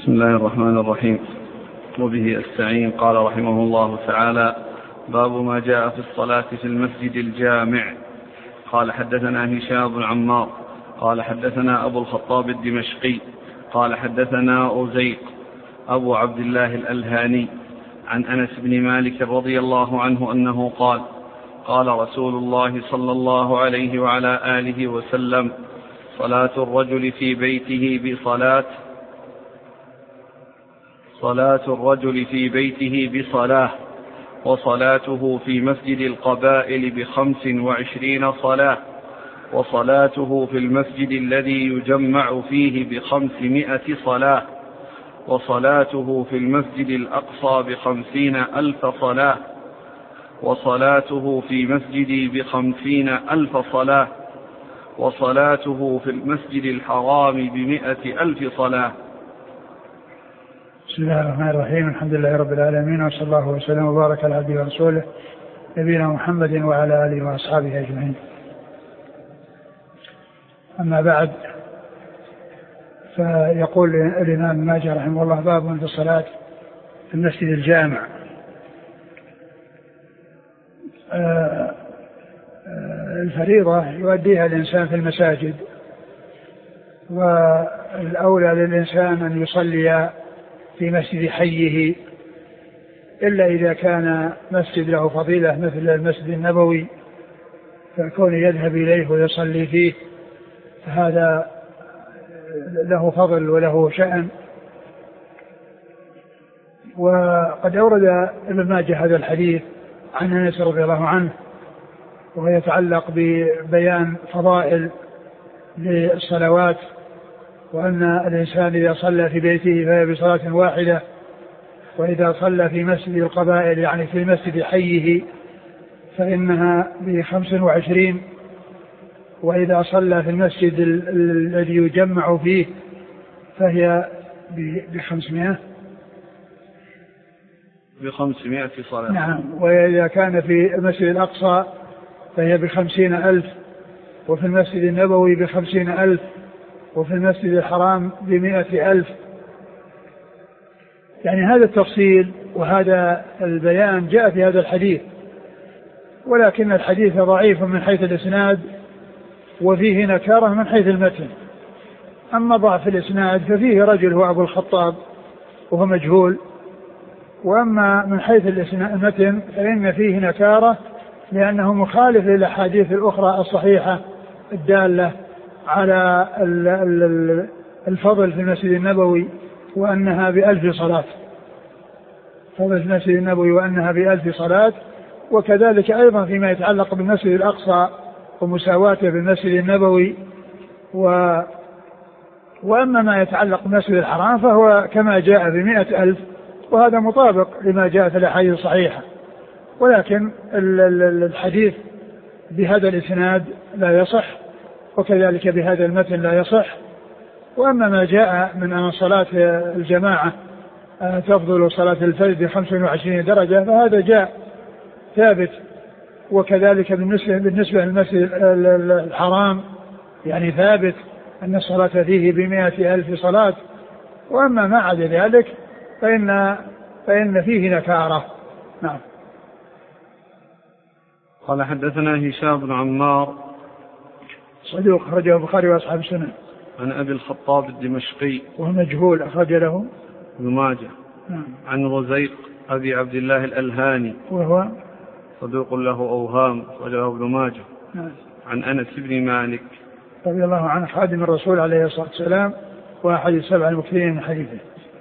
بسم الله الرحمن الرحيم. وبه أستعين. قال رحمه الله تعالى: باب ما جاء في الصلاة في المسجد الجامع. قال حدثنا هشام بن عمار قال حدثنا أبو الخطاب الدمشقي قال حدثنا أزيق أبو عبد الله الألهاني عن أنس بن مالك رضي الله عنه أنه قال: قال رسول الله صلى الله عليه وعلى آله وسلم: صلاة الرجل في بيته بصلاة وصلاته في مسجد القبائل ب25 صلاة، وصلاته في المسجد الذي يجمع فيه ب500 صلاة، وصلاته في المسجد الأقصى ب50,000 صلاة، وصلاته في مسجدي ب50,000 صلاة، وصلاته في المسجد الحرام ب100,000 صلاة. بسم الله الرحمن الرحيم. الحمد لله رب العالمين، وصلى الله وسلم وبارك على عبده ورسوله نبينا محمد وعلى آله وأصحابه أجمعين. أما بعد، فيقول الإمام ماجه رحمه الله: باب في الصلاة في المسجد الجامع. الفريضة يؤديها الإنسان في المساجد، والأولى للإنسان أن يصلي في مسجد حيه، إلا إذا كان مسجد له فضيلة مثل المسجد النبوي، فكون يذهب إليه ويصلي فيه فهذا له فضل وله شأن. وقد أورد ابن ماجه هذا الحديث عن أنس رضي الله عنه، وهو يتعلق ببيان فضائل للصلوات، وأن الإنسان إذا صلى في بيته فهي بصلاة واحدة، وإذا صلى في مسجد القبائل يعني في مسجد حيه فإنها ب25، وإذا صلى في المسجد الذي يجمع فيه فهي ب500 صلاة. نعم. وإذا كان في المسجد الأقصى فهي ب50,000، وفي المسجد النبوي ب50,000، وفي المسجد الحرام ب100,000. يعني هذا التفصيل وهذا البيان جاء في هذا الحديث، ولكن الحديث ضعيف من حيث الإسناد، وفيه نكارة من حيث المتن. أما ضعف الإسناد ففيه رجل هو أبو الخطاب وهو مجهول، وأما من حيث المتن فإن فيه نكارة، لأنه مخالف للأحاديث الأخرى الصحيحة الدالة على الفضل في المسجد النبوي وأنها ب1000 صلاة، فضل في المسجد النبوي وأنها ب1000 صلاة، وكذلك أيضا فيما يتعلق بالمسجد الأقصى ومساواته بالمسجد النبوي. وأما ما يتعلق بالمسجد الحرام فهو كما جاء ب100,000، وهذا مطابق لما جاء في الأحاديث الصحيحة، ولكن الحديث بهذا الإسناد لا يصح، وكذلك بهذا المتن لا يصح. وأما ما جاء من أن صلاة الجماعة تفضل صلاة الفجر ب25 درجة فهذا جاء ثابت، وكذلك بالنسبة للمسجد الحرام يعني ثابت أن الصلاة فيه ب100,000 صلاة. وأما ما عدا ذلك فإن فيه نكارة. نعم. قال حدثنا هشام بن عمار صدوق أخرجه البخاري وأصحاب السنن. عن أبي الخطاب الدمشقي وهو مجهول أخرج له ابن ماجه. عن رزيق أبي عبد الله الألهاني وهو صدوق له أوهام أخرجه ابن ماجه. عن أنس بن مالك رضي الله عنه خادم الرسول عليه الصلاة والسلام وأحد 7 المكثرين من حديثه.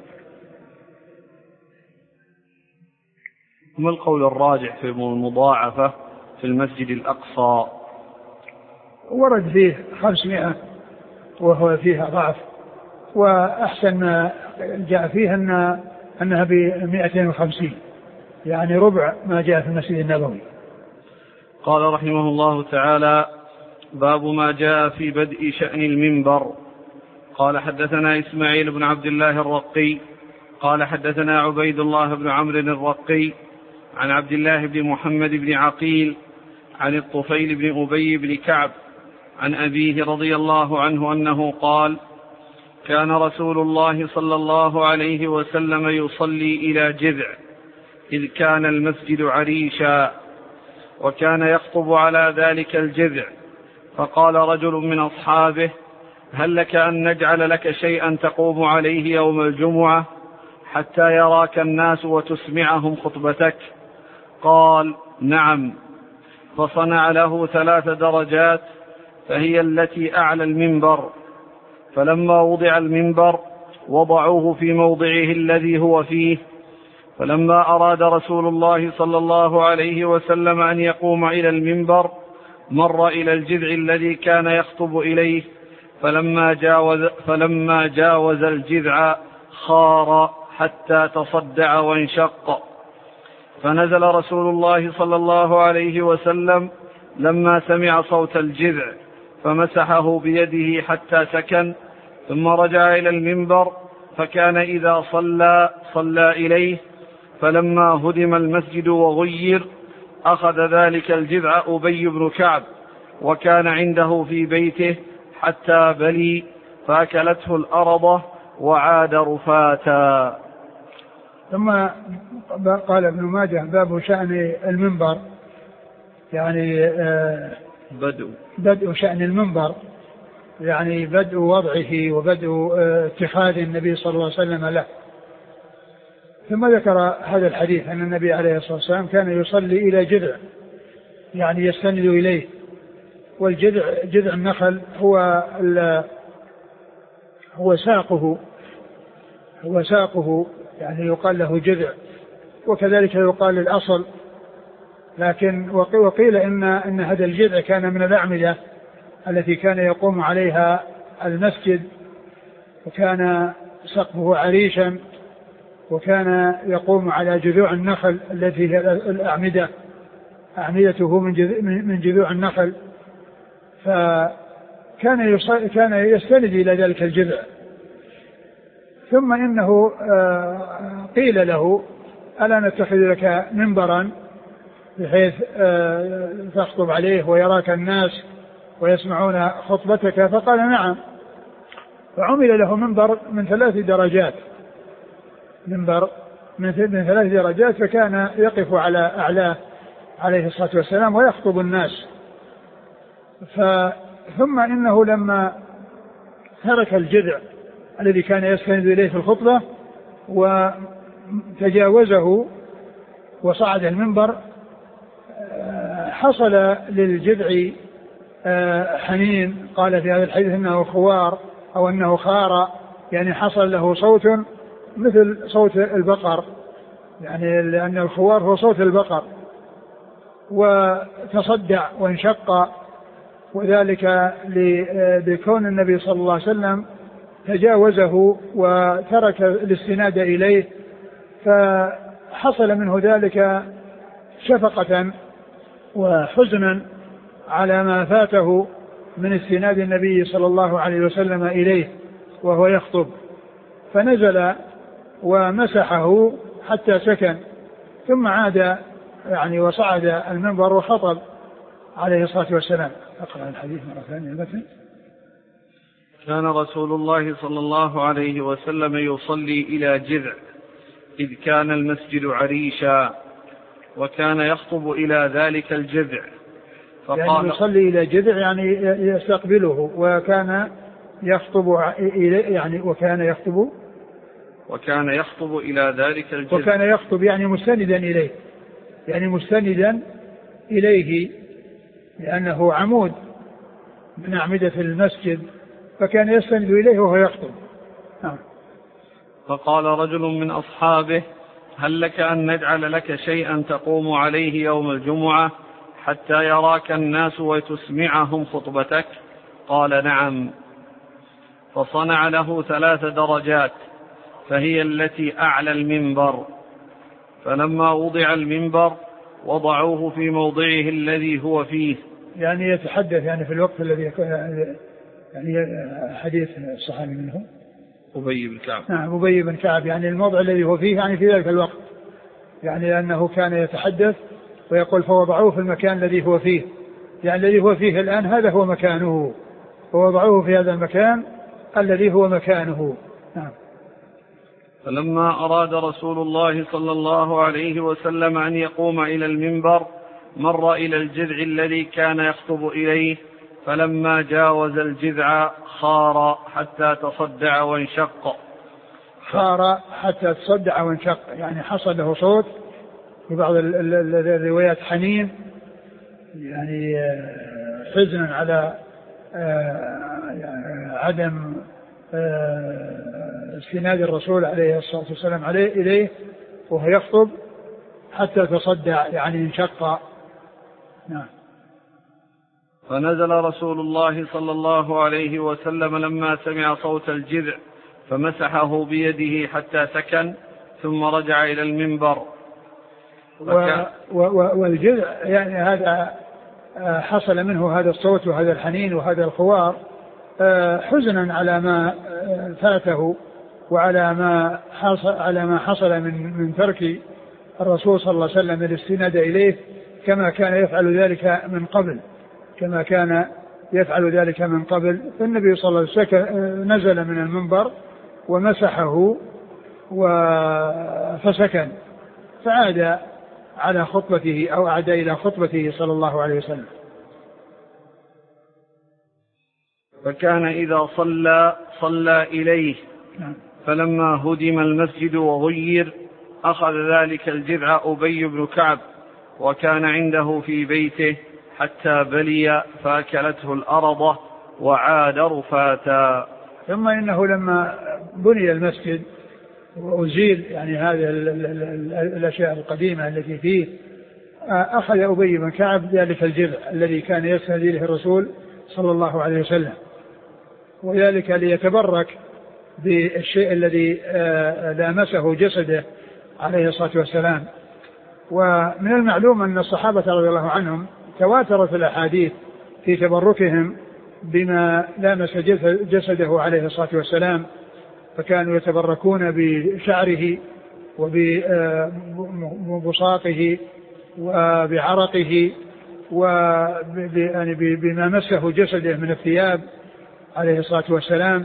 ما القول الراجح في المضاعفة في المسجد الأقصى؟ ورد فيه 500 وهو فيها ضعف، وأحسن ما جاء فيه أنها ب250، يعني ربع ما جاء في المسجد النبوي. قال رحمه الله تعالى: باب ما جاء في بدء شأن المنبر. قال حدثنا إسماعيل بن عبد الله الرقي قال حدثنا عبيد الله بن عمرو الرقي عن عبد الله بن محمد بن عقيل عن الطفيل بن أبي بن كعب عن أبيه رضي الله عنه أنه قال: كان رسول الله صلى الله عليه وسلم يصلي إلى جذع إذ كان المسجد عريشا، وكان يخطب على ذلك الجذع، فقال رجل من أصحابه: هل لك أن نجعل لك شيئا تقوم عليه يوم الجمعة حتى يراك الناس وتسمعهم خطبتك؟ قال: نعم. فصنع له 3 درجات فهي التي أعلى المنبر، فلما وضع المنبر وضعوه في موضعه الذي هو فيه، فلما أراد رسول الله صلى الله عليه وسلم أن يقوم إلى المنبر مر إلى الجذع الذي كان يخطب إليه، فلما جاوز الجذع خار حتى تصدع وانشق، فنزل رسول الله صلى الله عليه وسلم لما سمع صوت الجذع فمسحه بيده حتى سكن، ثم رجع إلى المنبر، فكان إذا صلى إليه، فلما هدم المسجد وغير أخذ ذلك الجذع أبي بن كعب، وكان عنده في بيته حتى بلي فأكلته الأرض وعاد رفاتا. ثم قال ابن ماجه: باب شأن المنبر، يعني بدء شأن المنبر، يعني بدء وضعه وبدء اتخاذ النبي صلى الله عليه وسلم له. ثم ذكر هذا الحديث أن النبي عليه الصلاة والسلام كان يصلي إلى جذع، يعني يستند إليه، والجذع جذع النخل هو ساقه، يعني يقال له جذع، وكذلك يقال الأصل. لكن وقيل إن هذا الجذع كان من الأعمدة التي كان يقوم عليها المسجد، وكان سقفه عريشا، وكان يقوم على جذوع النخل التي هي الأعمدة، أعمدته من جذوع النخل، فكان يستند إلى ذلك الجذع. ثم إنه قيل له: ألا نتخذ لك منبرا بحيث تخطب عليه ويراك الناس ويسمعون خطبتك؟ فقال: نعم. فعمل له منبر من 3 درجات، منبر من 3 درجات، فكان يقف على أعلاه عليه الصلاة والسلام ويخطب الناس. ثم إنه لما ترك الجذع الذي كان يستند إليه في الخطبة وتجاوزه وصعد المنبر، حصل للجذع حنين، قال في هذا الحديث أنه خوار أو أنه خار، يعني حصل له صوت مثل صوت البقر، يعني لأن الخوار هو صوت البقر، وتصدع وانشق، وذلك لكون النبي صلى الله عليه وسلم تجاوزه وترك الاستناد إليه، فحصل منه ذلك شفقة وحزنا على ما فاته من استناد النبي صلى الله عليه وسلم إليه وهو يخطب، فنزل ومسحه حتى سكن، ثم عاد يعني وصعد المنبر وخطب عليه الصلاة والسلام. أقرأ الحديث مرة ثانية المتن. كان رسول الله صلى الله عليه وسلم يصلي إلى جذع إذ كان المسجد عريشا، وكان يخطب إلى ذلك الجذع، يعني يصلي إلى جذع يعني يستقبله، وكان يخطب إليه، يعني وكان يخطب إلى ذلك الجذع، وكان يخطب يعني مستندا إليه، يعني مستندا إليه، لأنه عمود من أعمدة المسجد، فكان يستند إليه وهو يخطب. فقال رجل من أصحابه: هل لك أن نجعل لك شيئا تقوم عليه يوم الجمعة حتى يراك الناس وتسمعهم خطبتك؟ قال: نعم. فصنع له 3 درجات فهي التي أعلى المنبر، فلما وضع المنبر وضعوه في موضعه الذي هو فيه، يعني يتحدث يعني في الوقت الذي يعني حديث الصحابي منه أبي بن كعب. نعم، أبي بن كعب، يعني الموضع الذي هو فيه يعني في ذلك الوقت، يعني أنه كان يتحدث ويقول: فوضعوه في المكان الذي هو فيه، يعني الذي هو فيه الآن هذا هو مكانه، فوضعوه في هذا المكان الذي هو مكانه. نعم. فلما أراد رسول الله صلى الله عليه وسلم أن يقوم إلى المنبر مر إلى الجذع الذي كان يخطب إليه، فلما جاوز الجذع خار حتى تصدع وانشق. خار حتى تصدع وانشق، يعني حصل له صوت، في بعض الروايات حنين، يعني حزنا على عدم استناد الرسول عليه الصلاة والسلام إليه وهو يخطب، حتى تصدع يعني انشق. نعم. فنزل رسول الله صلى الله عليه وسلم لما سمع صوت الجذع فمسحه بيده حتى سكن، ثم رجع إلى المنبر. والجذع يعني هذا حصل منه هذا الصوت وهذا الحنين وهذا الخوار حزنا على ما فاته وعلى ما حصل من ترك الرسول صلى الله عليه وسلم الاستناد إليه، كما كان يفعل ذلك من قبل. فالنبي صلى الله عليه وسلم نزل من المنبر ومسحه فسكن، فعاد على خطبته أو عاد إلى خطبته صلى الله عليه وسلم. فكان إذا صلى إليه. فلما هدم المسجد وغير أخذ ذلك الجذع أبي بن كعب، وكان عنده في بيته حتى بلي فأكلته الأرض وعاد رفاتا. ثم إنه لما بني المسجد وأزيل يعني هذه الأشياء القديمة التي فيه، أخذ أبي بن كعب ذلك الجذع الذي كان يسند إليه الرسول صلى الله عليه وسلم، وذلك ليتبرك بالشيء الذي لامسه جسده عليه الصلاة والسلام. ومن المعلوم أن الصحابة رضي الله عنهم تواترت الأحاديث في تبركهم بما لامس جسده عليه الصلاة والسلام، فكانوا يتبركون بشعره وببصاقه وبعرقه وبما مسه جسده من الثياب عليه الصلاة والسلام.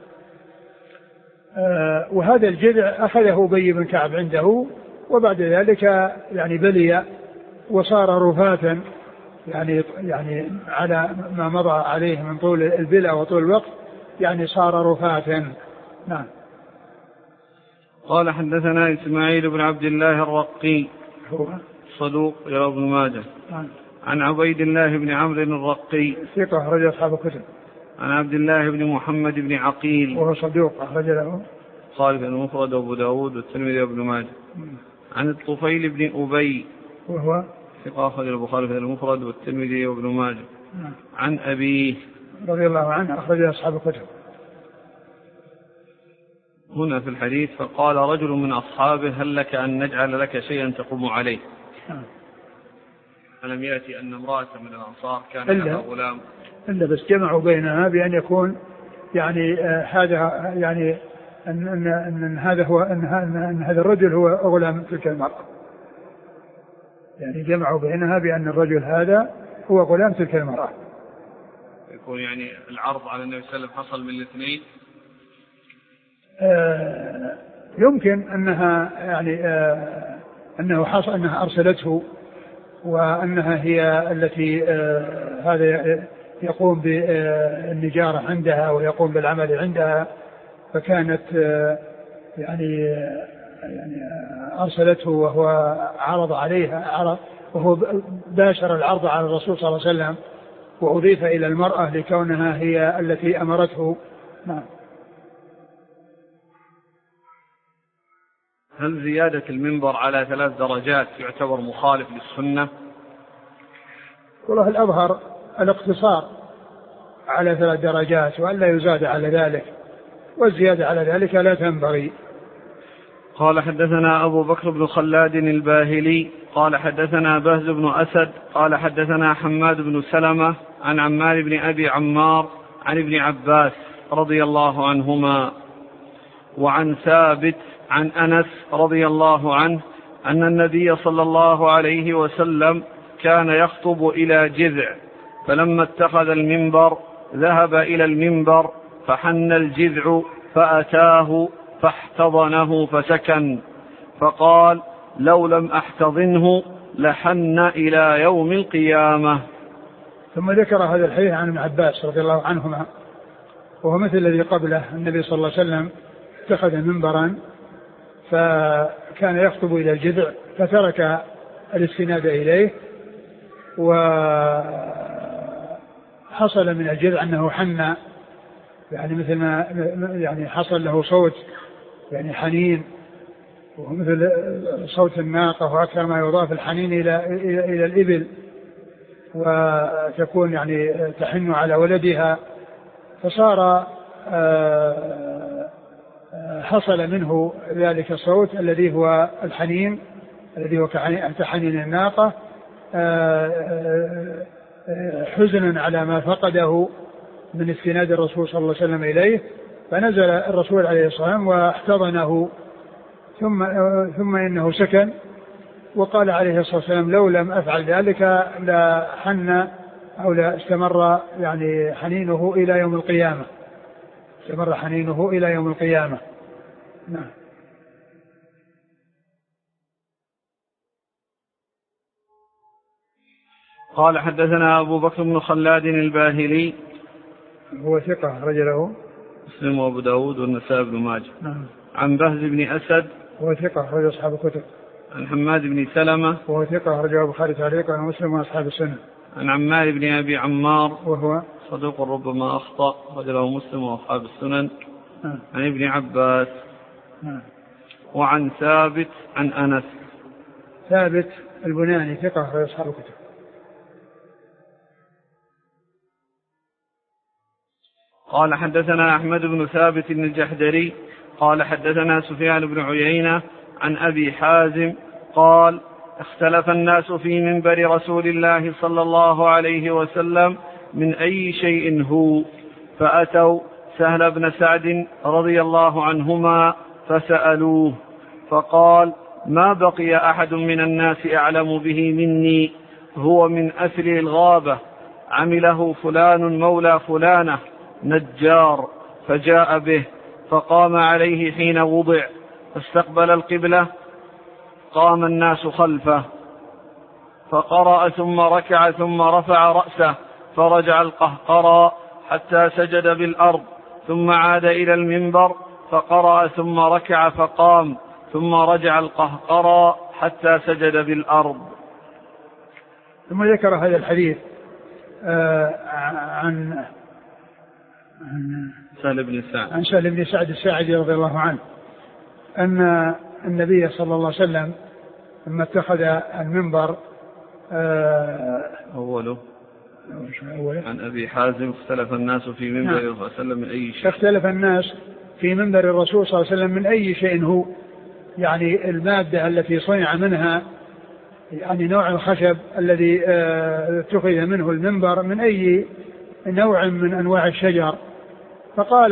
وهذا الجذع أخذه أبي بن كعب عنده، وبعد ذلك يعني بلي وصار رفاتا، يعني على ما مضى عليه من طول البلى وطول الوقت، يعني صار رفاتا. نعم. قال حدثنا إسماعيل بن عبد الله الرقي صدوق يروى ابن ماجه. عن عبيد الله بن عمرو الرقي ثقة أخرج أصحاب الكتب. عن عبد الله بن محمد بن عقيل وهو صدوق أخرج له خالف المفرد وأبو داود والترمذي وابن ماجه. عن الطفيل بن أبي وهو ثقة أخرج البخاري في المفرد والترمذي وابن ماجه. عن أبيه رضي الله عنه أخرج أصحاب الكتب. هنا في الحديث فقال رجل من أصحابه هل لك أن نجعل لك شيئا تقوم عليه؟ ألم يأتي أن امرأة من الأنصار كان لها غلام إلا بس جمعوا بينها بأن يكون يعني هذا يعني أن هذا هو أن هذا الرجل هو غلام تلك المرأة، يعني جمعوا بينها بأن الرجل هذا هو غلام تلك المرأة. يكون يعني العرض على النبي صلى الله عليه وسلم حصل من الاثنين. يمكن أنها يعني أنه حصل أنها أرسلته، وأنها هي التي هذا يقوم بالنجارة عندها ويقوم بالعمل عندها، فكانت يعني أرسلته وهو عرض عليها، وهو باشر العرض على الرسول صلى الله عليه وسلم، وأضيف إلى المرأة لكونها هي التي أمرته. نعم. هل زيادة المنبر على 3 درجات يعتبر مخالف للسنة؟ والله الأظهر الاقتصار على 3 درجات وأن لا يزاد على ذلك، والزيادة على ذلك لا تنبغي. قال حدثنا أبو بكر بن خلاد الباهلي قال حدثنا بهز بن أسد قال حدثنا حماد بن سلمة عن عمار بن أبي عمار عن ابن عباس رضي الله عنهما وعن ثابت عن أنس رضي الله عنه أن النبي صلى الله عليه وسلم كان يخطب إلى جذع، فلما اتخذ المنبر ذهب إلى المنبر فحن الجذع فأتاه فاحتضنه فسكن، فقال: لو لم أحتضنه لحن إلى يوم القيامة. ثم ذكر هذا الحديث عن ابن عباس رضي الله عنهما، وهو مثل الذي قبله. النبي صلى الله عليه وسلم اتخذ منبرا فكان يخطب إلى الجذع فترك الاستناد إليه، وحصل من الجذع أنه حن، يعني مثل ما يعني حصل له صوت يعني حنين، ومثل صوت الناقة، وأكثر ما يضاف الحنين إلى الإبل، وتكون يعني تحن على ولدها، فصار حصل منه ذلك الصوت الذي هو الحنين، الذي هو كحنين الناقة، حزنا على ما فقده من استناد الرسول صلى الله عليه وسلم إليه، فنزل الرسول عليه الصلاة والسلام واحتضنه، ثم إنه سكن، وقال عليه الصلاة والسلام: لو لم أفعل ذلك لحن أو لا استمر يعني حنينه إلى يوم القيامة، استمر حنينه إلى يوم القيامة. نعم. قال: حدثنا أبو بكر بن خلاد الباهلي، هو ثقة رجله مسلم وأبو داود والنسائي بن ماجه. نعم. عن بهز بن أسد، هو ثقة رجل أصحاب الكتب. عن حماد بن سلمة، وهو ثقة رجل البخاري تعليقا ومسلم وأصحاب السنة. عن عمار بن أبي عمار، وهو صدوق ربما أخطأ، رجله مسلم وأصحاب السنن. عن ابن عباس. وعن ثابت عن أنس. ثابت البناني ثقة رجل أصحاب الكتب. قال: حدثنا أحمد بن ثابت الجحدري قال: حدثنا سفيان بن عيينة عن أبي حازم قال: اختلف الناس في منبر رسول الله صلى الله عليه وسلم من أي شيء هو، فأتوا سهل بن سعد رضي الله عنهما فسألوه، فقال: ما بقي أحد من الناس أعلم به مني، هو من أثل الغابة، عمله فلان مولى فلانة نجار، فجاء به فقام عليه حين وضع، فاستقبل القبلة، قام الناس خلفه، فقرأ ثم ركع ثم رفع رأسه، فرجع القهقرى حتى سجد بالأرض، ثم عاد إلى المنبر فقرأ ثم ركع فقام، ثم رجع القهقرى حتى سجد بالأرض. ثم ذكر هذا الحديث عن سهل بن سعد الساعدي رضي الله عنه أن النبي صلى الله عليه وسلم لما اتخذ المنبر أوله عن أبي حازم: اختلف الناس في منبر الرسول صلى الله عليه وسلم من أي شيء. اختلف الناس في منبر الرسول صلى الله عليه وسلم من أي شيء هو، يعني المادة التي صنع منها، يعني نوع الخشب الذي اتخذ منه المنبر من أي نوع من أنواع الشجر. فقال: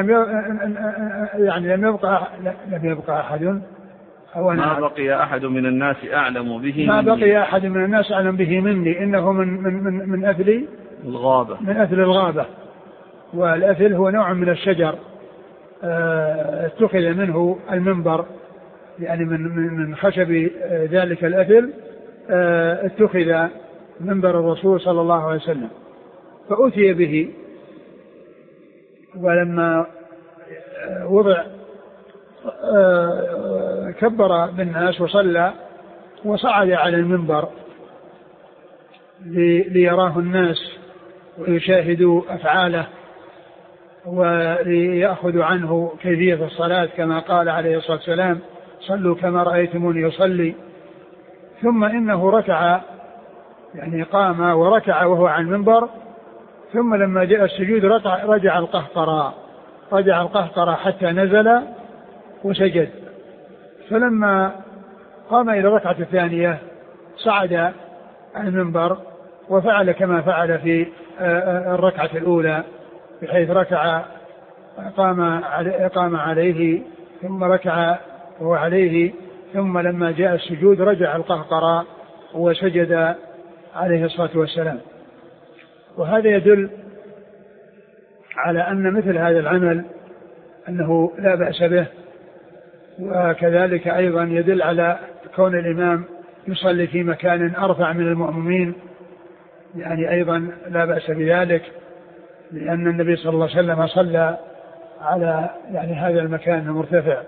لم يبقى أحد، ما بقي أحد من الناس أعلم به ما بقي أحد من الناس أعلم به مني، إنه من أثل الغابة، والأثل هو نوع من الشجر اتخذ منه المنبر، يعني من خشب ذلك الأثل اتخذ منبر الرسول صلى الله عليه وسلم. فأتي به، ولما وضع كبر بالناس وصلى، وصعد على المنبر ليراه الناس ويشاهدوا أفعاله وليأخذوا عنه كيفية الصلاة، كما قال عليه الصلاة والسلام: صلوا كما رأيتموني يصلي. ثم إنه ركع، يعني قام وركع وهو على المنبر، ثم لما جاء السجود رجع القهقرى حتى نزل وسجد. فلما قام إلى الركعة الثانية صعد على المنبر وفعل كما فعل في الركعة الأولى، بحيث ركع قام عليه ثم ركع وهو عليه، ثم لما جاء السجود رجع القهقرى وسجد عليه الصلاة والسلام. وهذا يدل على أن مثل هذا العمل أنه لا بأس به، وكذلك أيضا يدل على كون الإمام يصلي في مكان أرفع من المأمومين، يعني أيضا لا بأس بذلك، لأن النبي صلى الله عليه وسلم صلى على يعني هذا المكان المرتفع.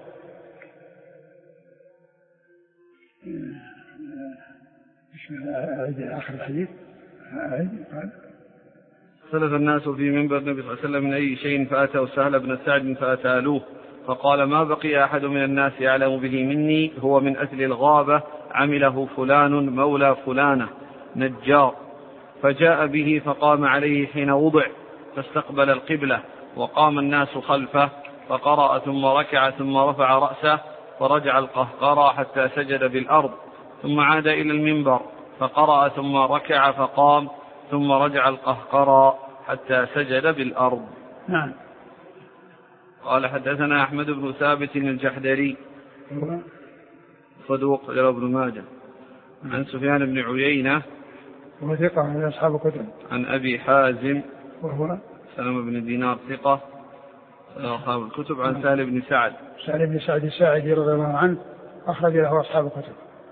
آخر الحديث قال اختلف الناس في منبر النبي صلى الله عليه وسلم من أي شيء فأتوا سهل بن سعد فأتالوه فقال ما بقي أحد من الناس يعلم به مني، هو من أهل الغابة، عمله فلان مولى فلانة نجار. فجاء به فقام عليه حين وضع فاستقبل القبلة، وقام الناس خلفه فقرأ ثم ركع ثم رفع رأسه فرجع القهقرى حتى سجد بالأرض، ثم عاد إلى المنبر فقرأ ثم ركع فقام ثم رجع القهقرى حتى سجد بالأرض. نعم. قال حدثنا أحمد بن ثابت الجحدري صدوق غير ابن ماجه عن سفيان بن عيينة وهو ثقة من أصحاب الكتب عن أبي حازم وهو سلمة بن دينار ثقة أصحاب الكتب عن سهل بن سعد الساعدي رضي الله عنه أخرج له أصحاب الكتب.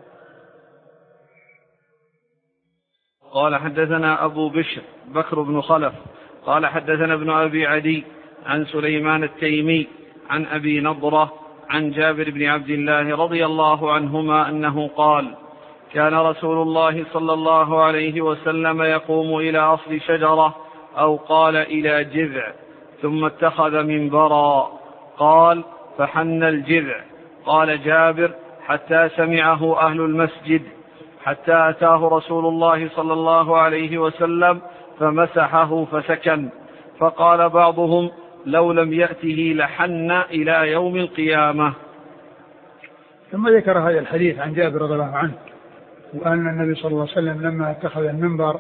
قال حدثنا أبو بشر بكر بن خلف قال حدثنا ابن أبي عدي عن سليمان التيمي عن أبي نضرة عن جابر بن عبد الله رضي الله عنهما أنه قال كان رسول الله صلى الله عليه وسلم يقوم إلى أصل شجرة أو قال إلى جذع ثم اتخذ منبرا، قال فحن الجذع. قال جابر حتى سمعه أهل المسجد حتى أتاه رسول الله صلى الله عليه وسلم فمسحه فسكن، فقال بعضهم لو لم يأته لحن إلى يوم القيامة. ثم ذكر هذا الحديث عن جابر رضي الله عنه وأن النبي صلى الله عليه وسلم لما اتخذ المنبر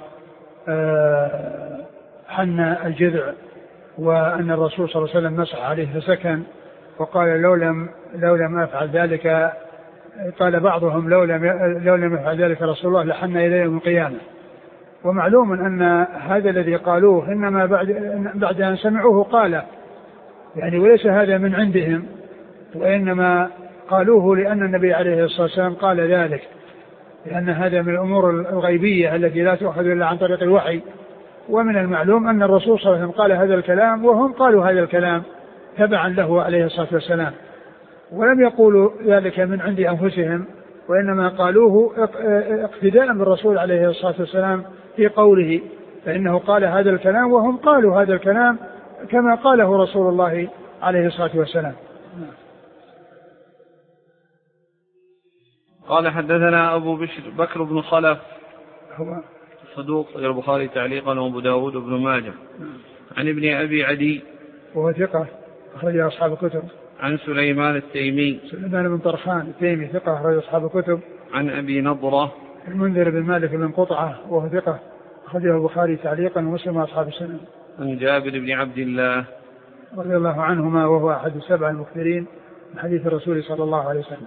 حن الجذع، وأن الرسول صلى الله عليه وسلم مسح عليه فسكن، وقال لو لم أفعل ذلك، قال بعضهم لو لم يفعل ذلك رسول الله لحن إلى يوم القيامة. ومعلوم أن هذا الذي قالوه إنما بعد أن سمعوه قال، يعني وليس هذا من عندهم، وإنما قالوه لأن النبي عليه الصلاة والسلام قال ذلك، لأن هذا من الأمور الغيبية التي لا تؤخذ إلا عن طريق الوحي. ومن المعلوم أن الرسول صلى الله عليه وسلم قال هذا الكلام وهم قالوا هذا الكلام تبعا له عليه الصلاة والسلام، ولم يقولوا ذلك من عند أنفسهم، وإنما قالوه اقتداء بالرسول عليه الصلاة والسلام في قوله، فإنه قال هذا الكلام وهم قالوا هذا الكلام كما قاله رسول الله عليه الصلاة والسلام. قال حدثنا أبو بشر بكر بن خلف هو صدوق غير البخاري تعليقا وأبو داود وابن ماجه عن ابن أبي عدي وهو ثقة أخرج أصحاب الكتب عن سليمان التيمي سليمان بن طرخان التيمي ثقة أخرج أصحاب الكتب عن أبي نضرة المنذر بن مالك بن قطعة وهو ثقة أخرجه البخاري تعليقا ومسلم وأصحاب السنن عن جابر بن عبد الله رضي الله عنهما وهو أحد السبع المكثرين من حديث الرسول صلى الله عليه وسلم.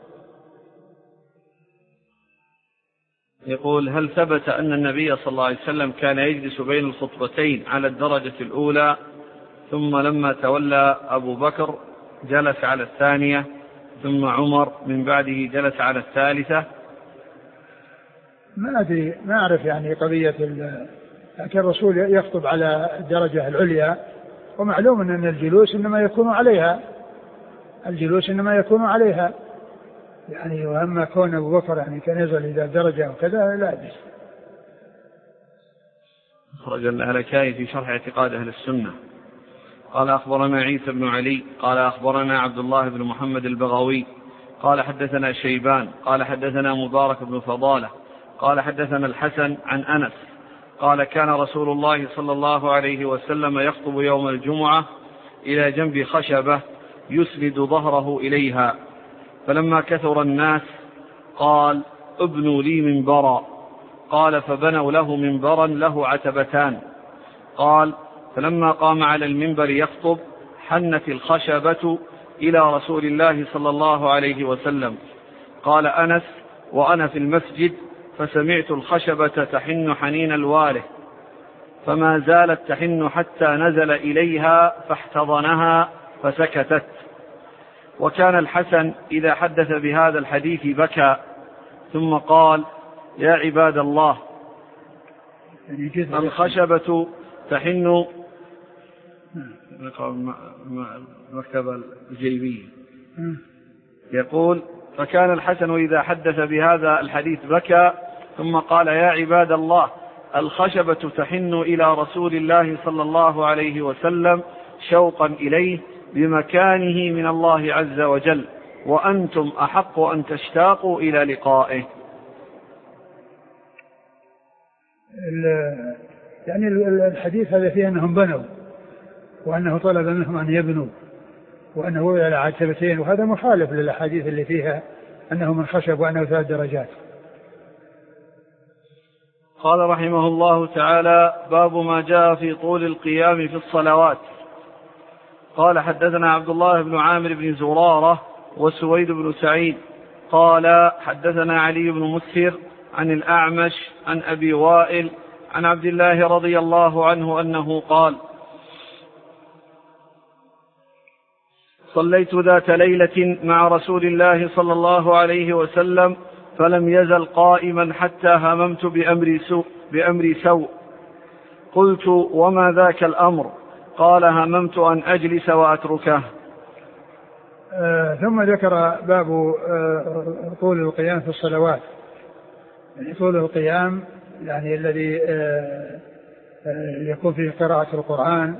يقول هل ثبت أن النبي صلى الله عليه وسلم كان يجلس بين الخطبتين على الدرجة الأولى ثم لما تولى أبو بكر جلس على الثانية ثم عمر من بعده جلس على الثالثة؟ ما أدري، ما أعرف يعني قضية لكن الرسول يخطب على الدرجة العليا، ومعلوم أن الجلوس إنما يكون عليها يعني، وأما كون أبو بكر يعني كان ينزل إلى درجة وكذا لا أدري. أخرج الهلكائي في شرح اعتقاد أهل السنة. قال أخبرنا عيسى بن علي قال أخبرنا عبد الله بن محمد البغوي قال حدثنا شيبان قال حدثنا مبارك بن فضالة قال حدثنا الحسن عن أنس قال كان رسول الله صلى الله عليه وسلم يخطب يوم الجمعة إلى جنب خشبة يسند ظهره إليها، فلما كثر الناس قال ابنوا لي منبرا، قال فبنوا له منبرا له عتبتان، قال فلما قام على المنبر يخطب حنت الخشبة إلى رسول الله صلى الله عليه وسلم. قال أنس وأنا في المسجد فسمعت الخشبة تحن حنين الواله، فما زالت تحن حتى نزل إليها فاحتضنها فسكتت. وكان الحسن إذا حدث بهذا الحديث بكى ثم قال: يا عباد الله، الخشبة تحن. مكتب الجيبية يقول: فكان الحسن إذا حدث بهذا الحديث بكى ثم قال: يا عباد الله، الخشبة تحن إلى رسول الله صلى الله عليه وسلم شوقا إليه بمكانه من الله عز وجل، وأنتم أحق أن تشتاقوا إلى لقائه. يعني الحديث هذا فيه أنهم بنوا، وأنه طلب منهم أن يبنوا، وأنه وضع على عتبتين، وهذا مخالف للأحاديث اللي فيها أنه من خشب وأنه 3 درجات. قال رحمه الله تعالى: باب ما جاء في طول القيام في الصلوات. قال: حدثنا عبد الله بن عامر بن زرارة وسويد بن سعيد قال: حدثنا علي بن مسهر عن الأعمش عن أبي وائل عن عبد الله رضي الله عنه أنه قال: صليت ذات ليلة مع رسول الله صلى الله عليه وسلم فلم يزل قائما حتى هممت بأمر سوء. قلت: وما ذاك الأمر؟ قال: هممت أن أجلس وأتركه. ثم ذكر باب طول القيام في الصلوات. يعني طول القيام يعني الذي يكون فيه قراءة القرآن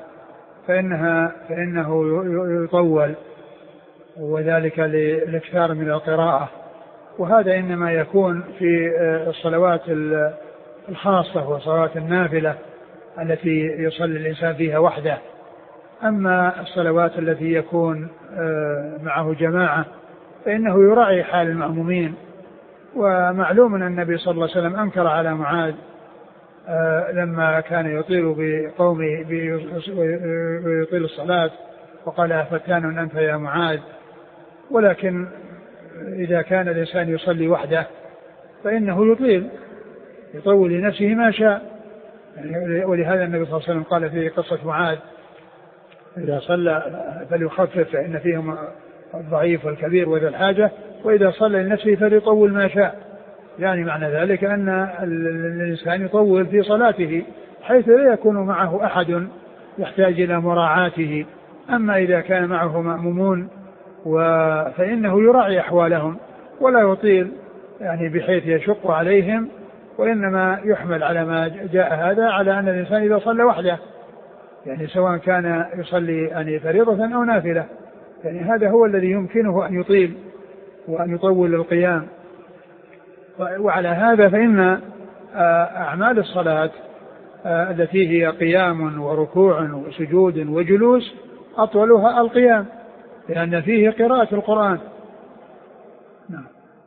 فإنه يطول، وذلك للإكثار من القراءة، وهذا إنما يكون في الصلوات الخاصة وصلوات النافلة التي يصلي الإنسان فيها وحده. أما الصلوات التي يكون معه جماعة فإنه يراعي حال المأمومين. ومعلوم أن النبي صلى الله عليه وسلم أنكر على معاذ لما كان يطيل بقومه ويطيل الصلاة، وقال: أفتان أنت يا معاذ؟ ولكن إذا كان الإنسان يصلي وحده فإنه يطول لنفسه ما شاء. ولهذا النبي صلى الله عليه وسلم قال في قصة معاذ: إذا صلى فليخفف فإن فيهم الضعيف والكبير وذا الحاجة، وإذا صلى لنفسه فليطول ما شاء. يعني معنى ذلك أن الإنسان يطول في صلاته حيث لا يكون معه أحد يحتاج إلى مراعاته. أما إذا كان معه مأمومون فإنه يراعي أحوالهم ولا يطيل يعني بحيث يشق عليهم، وإنما يحمل على ما جاء هذا على أن الإنسان إذا صلى وحده يعني سواء كان يصلي يعني فريضة أو نافلة، يعني هذا هو الذي يمكنه أن يطيل وأن يطول القيام. وعلى هذا فإن أعمال الصلاة التي هي قيام وركوع وسجود وجلوس أطولها القيام، لأن فيه قراءة القرآن. نعم.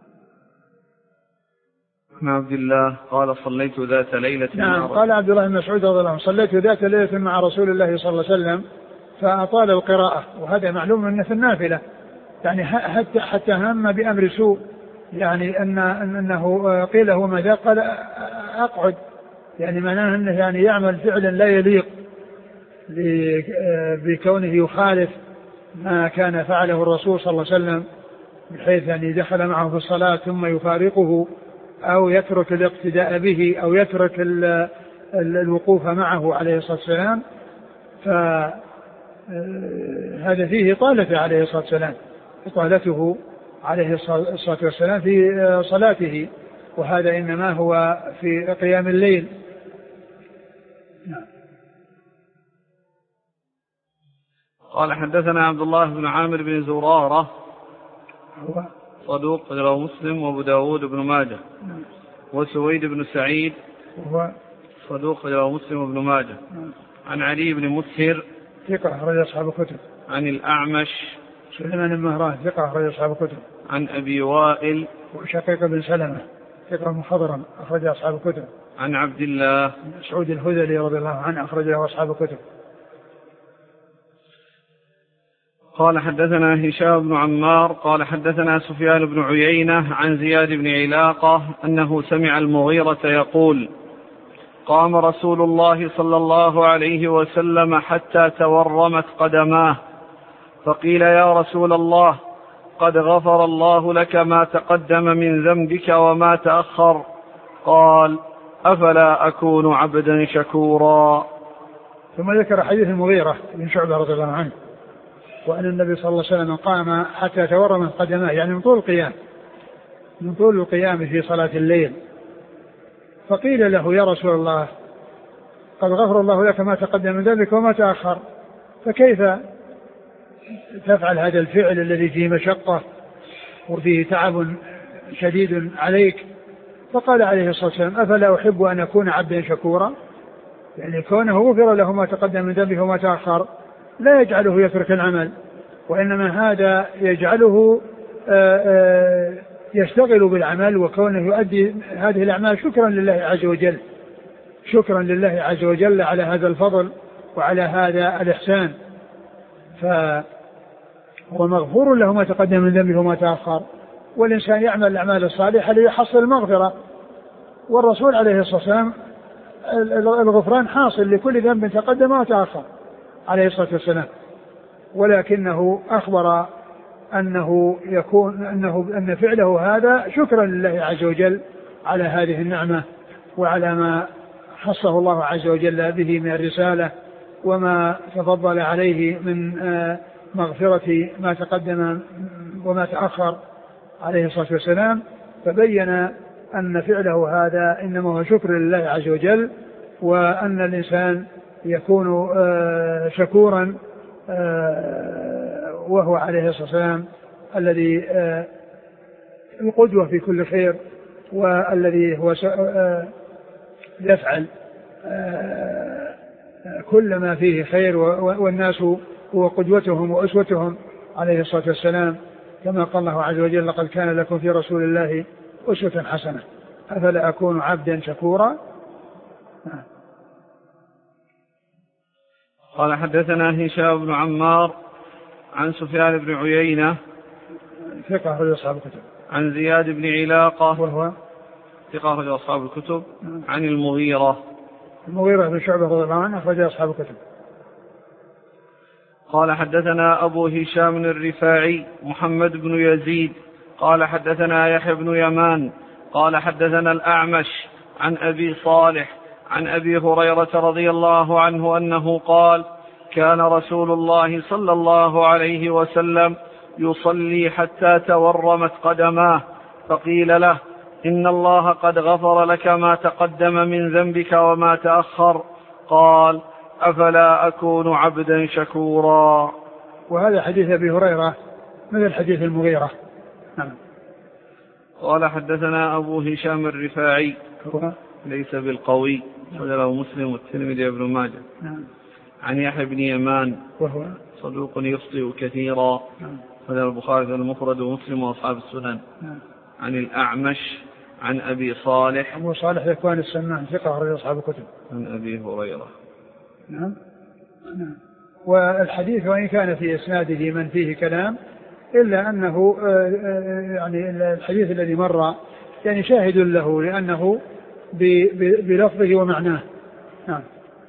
عن عبد الله قال: صليت ذات ليلة. نعم، قال عبد الله بن مسعود رضي الله عنه: صليت ذات ليلة مع رسول الله صلى الله عليه وسلم فأطال القراءة. وهذا معلوم أنه في النافلة، يعني حتى هم بأمر سوء، يعني أنه قيل هو ماذا؟ قال: أقعد. يعني معناه أنه يعني يعمل فعلا لا يليق بكونه يخالف ما كان فعله الرسول صلى الله عليه وسلم، بحيث يعني دخل معه في الصلاة ثم يفارقه أو يترك الاقتداء به أو يترك الوقوف معه عليه الصلاة والسلام. فهذا فيه طالته عليه الصلاة والسلام، طالته عليه الصلاة والسلام في صلاته، وهذا إنما هو في قيام الليل. قال: حدثنا عبد الله بن عامر بن زرارة هو صدوق رواه مسلم وابو داود بن ماجه. وسويد بن سعيد هو صدوق رواه مسلم وابن ماجه. عن علي بن مسهر ثقة أخرج أصحاب الكتب. عن الأعمش سليمان بن مهران ثقة أخرج أصحاب الكتب. عن أبي وائل وشقيق بن سلمة ثقة مخضرم أخرج أصحاب الكتب. عن عبد الله مسعود الهذلي رضي الله عنه أخرج له أصحاب الكتب. قال: حدثنا هشام بن عمار قال: حدثنا سفيان بن عيينة عن زياد بن علاقة أنه سمع المغيرة يقول: قام رسول الله صلى الله عليه وسلم حتى تورمت قدماه، فقيل يا رسول الله قد غفر الله لك ما تقدم من ذنبك وما تأخر، قال أفلا أكون عبدا شكورا. ثم ذكر حديث المغيرة بن شعبة رضي الله عنه وأن النبي صلى الله عليه وسلم قام حتى تورمت قدماه، يعني من طول القيام في صلاة الليل. فقيل له يا رسول الله قد غفر الله لك ما تقدم من ذنبك وما تأخر، فكيف تفعل هذا الفعل الذي فيه مشقة وفيه تعب شديد عليك؟ فقال عليه الصلاة والسلام أفلا أحب أن أكون عبدا شكورا، يعني كونه غفر له ما تقدم من ذنبه وما تأخر لا يجعله يترك العمل، وإنما هذا يجعله يشتغل بالعمل، وكونه يؤدي هذه الأعمال شكرا لله عز وجل على هذا الفضل وعلى هذا الإحسان. فهو مغفور له ما تقدم من ذنبه وما تأخر، والإنسان يعمل الأعمال الصالحة ليحصل المغفرة، والرسول عليه الصلاة والسلام الغفران حاصل لكل ذنب تقدم وتأخر عليه الصلاة والسلام، ولكنه أخبر أن فعله هذا شكرا لله عز وجل على هذه النعمة وعلى ما خصه الله عز وجل به من الرسالة وما تفضل عليه من مغفرة ما تقدم وما تأخر عليه الصلاة والسلام. فبين أن فعله هذا إنما هو شكر لله عز وجل، وأن الإنسان يكون شكورا وهو عليه الصلاة والسلام الذي القدوة في كل خير، والذي هو يفعل كل ما فيه خير، والناس هو قدوتهم وأسوتهم عليه الصلاة والسلام، كما قال الله عز وجل لقد كان لكم في رسول الله أسوة حسنة أفلا أكون عبدا شكورا. قال حدثنا هشام بن عمار عن سفيان بن عيينة ثقة أخرج أصحاب الكتب، عن زياد بن علاقة وهو ثقة أخرج أصحاب الكتب، عن المغيرة بن شعبة رضي الله عنه أخرج أصحاب الكتب. قال حدثنا أبو هشام الرفاعي محمد بن يزيد قال حدثنا يحيى بن يمان قال حدثنا الأعمش عن أبي صالح عن أبي هريرة رضي الله عنه أنه قال كان رسول الله صلى الله عليه وسلم يصلي حتى تورمت قدماه، فقيل له إن الله قد غفر لك ما تقدم من ذنبك وما تأخر، قال أفلا أكون عبدا شكورا. وهذا حديث أبي هريرة مثل حديث المغيرة. نعم. قال حدثنا أبو هشام الرفاعي ليس بالقوي، وله مسلم والترمذي وابن ماجه. نعم. عن يحيى بن يمان وهو صدوق يخطئ كثيرا، وله البخاري المفرد ومسلم وأصحاب السنن. نعم. عن الأعمش عن أبي صالح، أبو صالح ذكوان السمان ثقة أخرج أصحاب الكتب، عن أبي هريرة. نعم. نعم. والحديث وإن كان في إسناده من فيه كلام إلا أنه يعني الحديث الذي مر يعني شاهد له لأنه بلفظه ومعناه. نعم.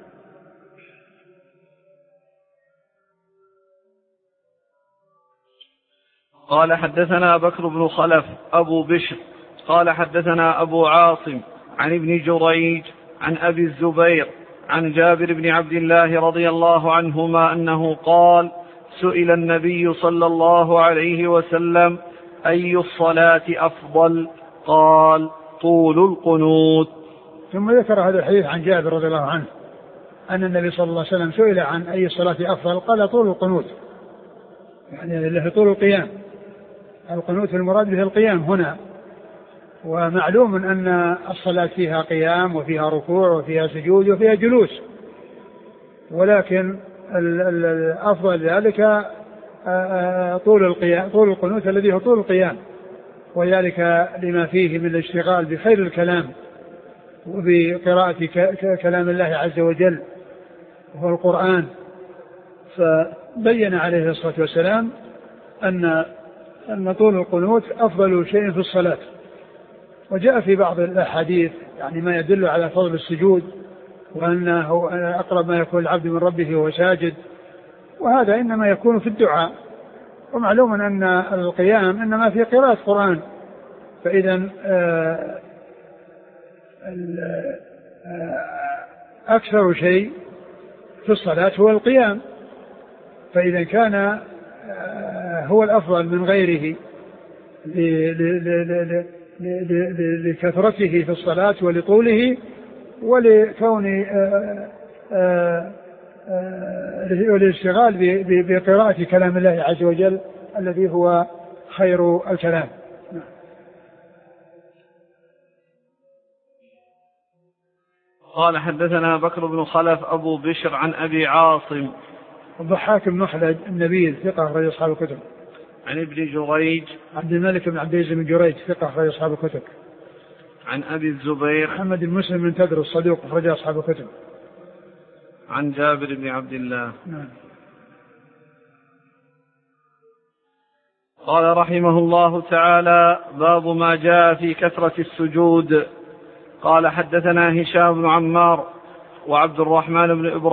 قال حدثنا بكر بن خلف أبو بشر قال حدثنا أبو عاصم عن ابن جريج عن أبي الزبير عن جابر بن عبد الله رضي الله عنهما أنه قال سئل النبي صلى الله عليه وسلم أي الصلاة أفضل؟ قال طول القنوت. ثم ذكر هذا الحديث عن جابر رضي الله عنه أن النبي صلى الله عليه وسلم سئل عن أي الصلاة أفضل، قال طول القنوت، يعني له طول القيام. القنوت المراد به القيام هنا، ومعلوم أن الصلاة فيها قيام وفيها ركوع وفيها سجود وفيها جلوس، ولكن الأفضل ذلك طول القيام، طول القنوت الذي هو طول القيام، وذلك لما فيه من الاشتغال بخير الكلام وبقراءة كلام الله عز وجل وهو القرآن. فبين عليه الصلاة والسلام أن طول القنوت أفضل شيء في الصلاة، وجاء في بعض الأحاديث يعني ما يدل على فضل السجود وأنه أقرب ما يكون العبد من ربه وهو ساجد، وهذا إنما يكون في الدعاء. ومعلوم أن القيام إنما في قراءة قرآن، فإذا أكثر شيء في الصلاة هو القيام، فإذا كان هو الأفضل من غيره لكثرته في الصلاة ولطوله ولكون والاشتغال بقراءة كلام الله عز وجل الذي هو خير الكلام. قال حدثنا بكر بن خلف أبو بشر عن أبي عاصم الضحاك بن مخلد النبيل ثقة أخرج أصحاب الكتب. عن ابن جريج عبد الملك بن عبد العزيز بن جريج ثقة أخرج أصحاب الكتب. عن أبي الزبير محمد بن مسلم بن تدر الصدوق أخرج أصحاب الكتب. عن جابر بن عبد الله. نعم. قال رحمه الله تعالى: باب ما جاء في كثرة السجود. قال حدثنا هشام بن عمار وعبد الرحمن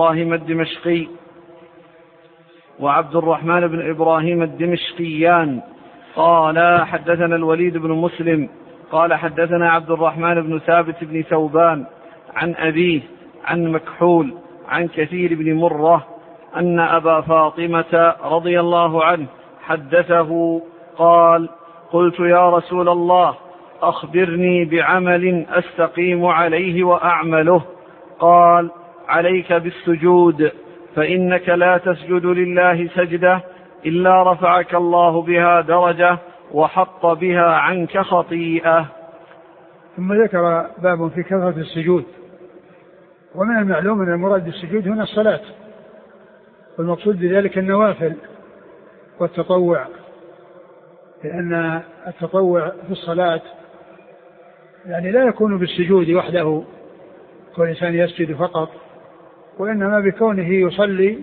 بن إبراهيم الدمشقيان قال حدثنا الوليد بن مسلم قال حدثنا عبد الرحمن بن ثابت بن ثوبان عن أبيه عن مكحول عن كثير بن مرة أن أبا فاطمة رضي الله عنه حدثه قال: قلت يا رسول الله أخبرني بعمل أستقيم عليه وأعمله. قال: عليك بالسجود، فإنك لا تسجد لله سجدة إلا رفعك الله بها درجة وحط بها عنك خطيئة. ثم ذكر باب في كثرة السجود. ومن المعلوم أن المراد بالسجود هنا الصلاة، والمقصود بذلك النوافل والتطوع، لأن التطوع في الصلاة يعني لا يكون بالسجود وحده كل إنسان يسجد فقط، وإنما بكونه يصلي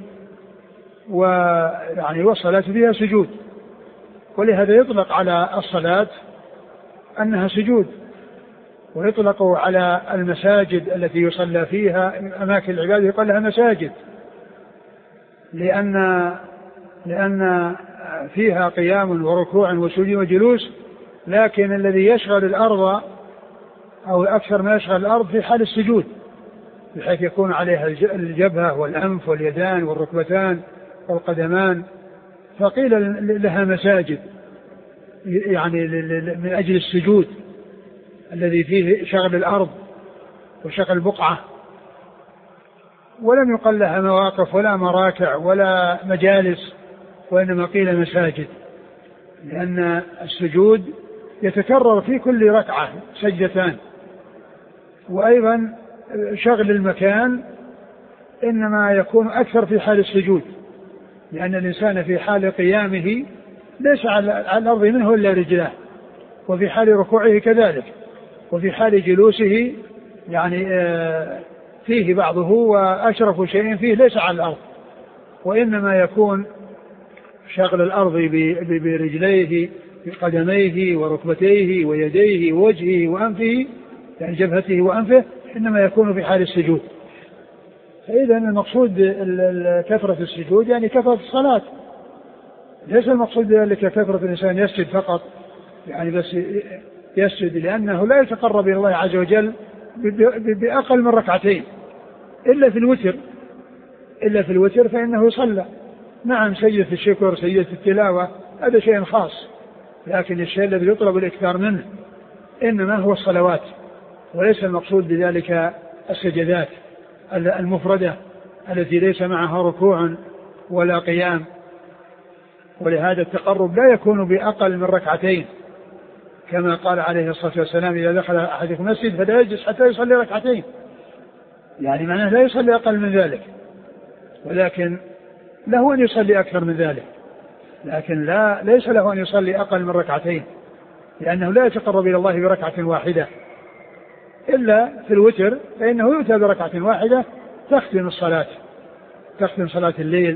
ويعني والصلاة فيها سجود، ولهذا يطلق على الصلاة أنها سجود، ويطلق على المساجد التي يصلى فيها أماكن العبادة يقال لها مساجد، لأن فيها قيام وركوع وسجود وجلوس، لكن الذي يشغل الأرض أو أكثر ما يشغل الأرض في حال السجود، بحيث يكون عليها الجبهة والأنف واليدان والركبتان والقدمان، فقيل لها مساجد يعني من أجل السجود الذي فيه شغل الأرض وشغل بقعة، ولم يقل لها مواقف ولا مراكع ولا مجالس، وإنما قيل مساجد، لأن السجود يتكرر في كل ركعة سجدتان. وأيضا شغل المكان إنما يكون أكثر في حال السجود، لأن الإنسان في حال قيامه ليس على الأرض منه إلا رجلاه، وفي حال ركوعه كذلك، وفي حال جلوسه يعني فيه بعضه وأشرف شيء فيه ليس على الأرض، وإنما يكون شغل الأرض برجليه بقدميه وركبتيه ويديه ووجهه وأنفه، يعني جبهته وأنفه، إنما يكون في حال السجود. فإذا المقصود كثرة السجود يعني كثرة الصلاة، ليس المقصود بذلك كثرة الإنسان يسجد فقط، يعني بس يسجد، لأنه لا يتقرب إلى الله عز وجل بأقل من ركعتين إلا في الوتر فإنه يصلى. نعم سجدة الشكر سجدة التلاوة هذا شيء خاص، لكن الشيء الذي يطلب الإكثار منه إنما هو الصلوات، وليس المقصود بذلك السجدات المفردة التي ليس معها ركوع ولا قيام. ولهذا التقرب لا يكون بأقل من ركعتين، كما قال عليه الصلاة والسلام: إذا دخل أحدكم المسجد فلا يجلس حتى يصلي ركعتين، يعني معناه لا يصلي أقل من ذلك، ولكن له أن يصلي أكثر من ذلك، لكن ليس له أن يصلي أقل من ركعتين، لأنه لا يتقرب إلى الله بركعة واحدة إلا في الوتر، فإنه يؤتى بركعة واحدة تختم صلاة الليل،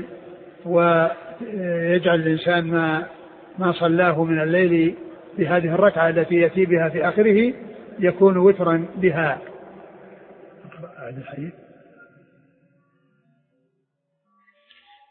ويجعل الإنسان ما صلاه من الليل بهذه الركعة التي يأتي بها في آخره يكون وترا بها. هذا الحديث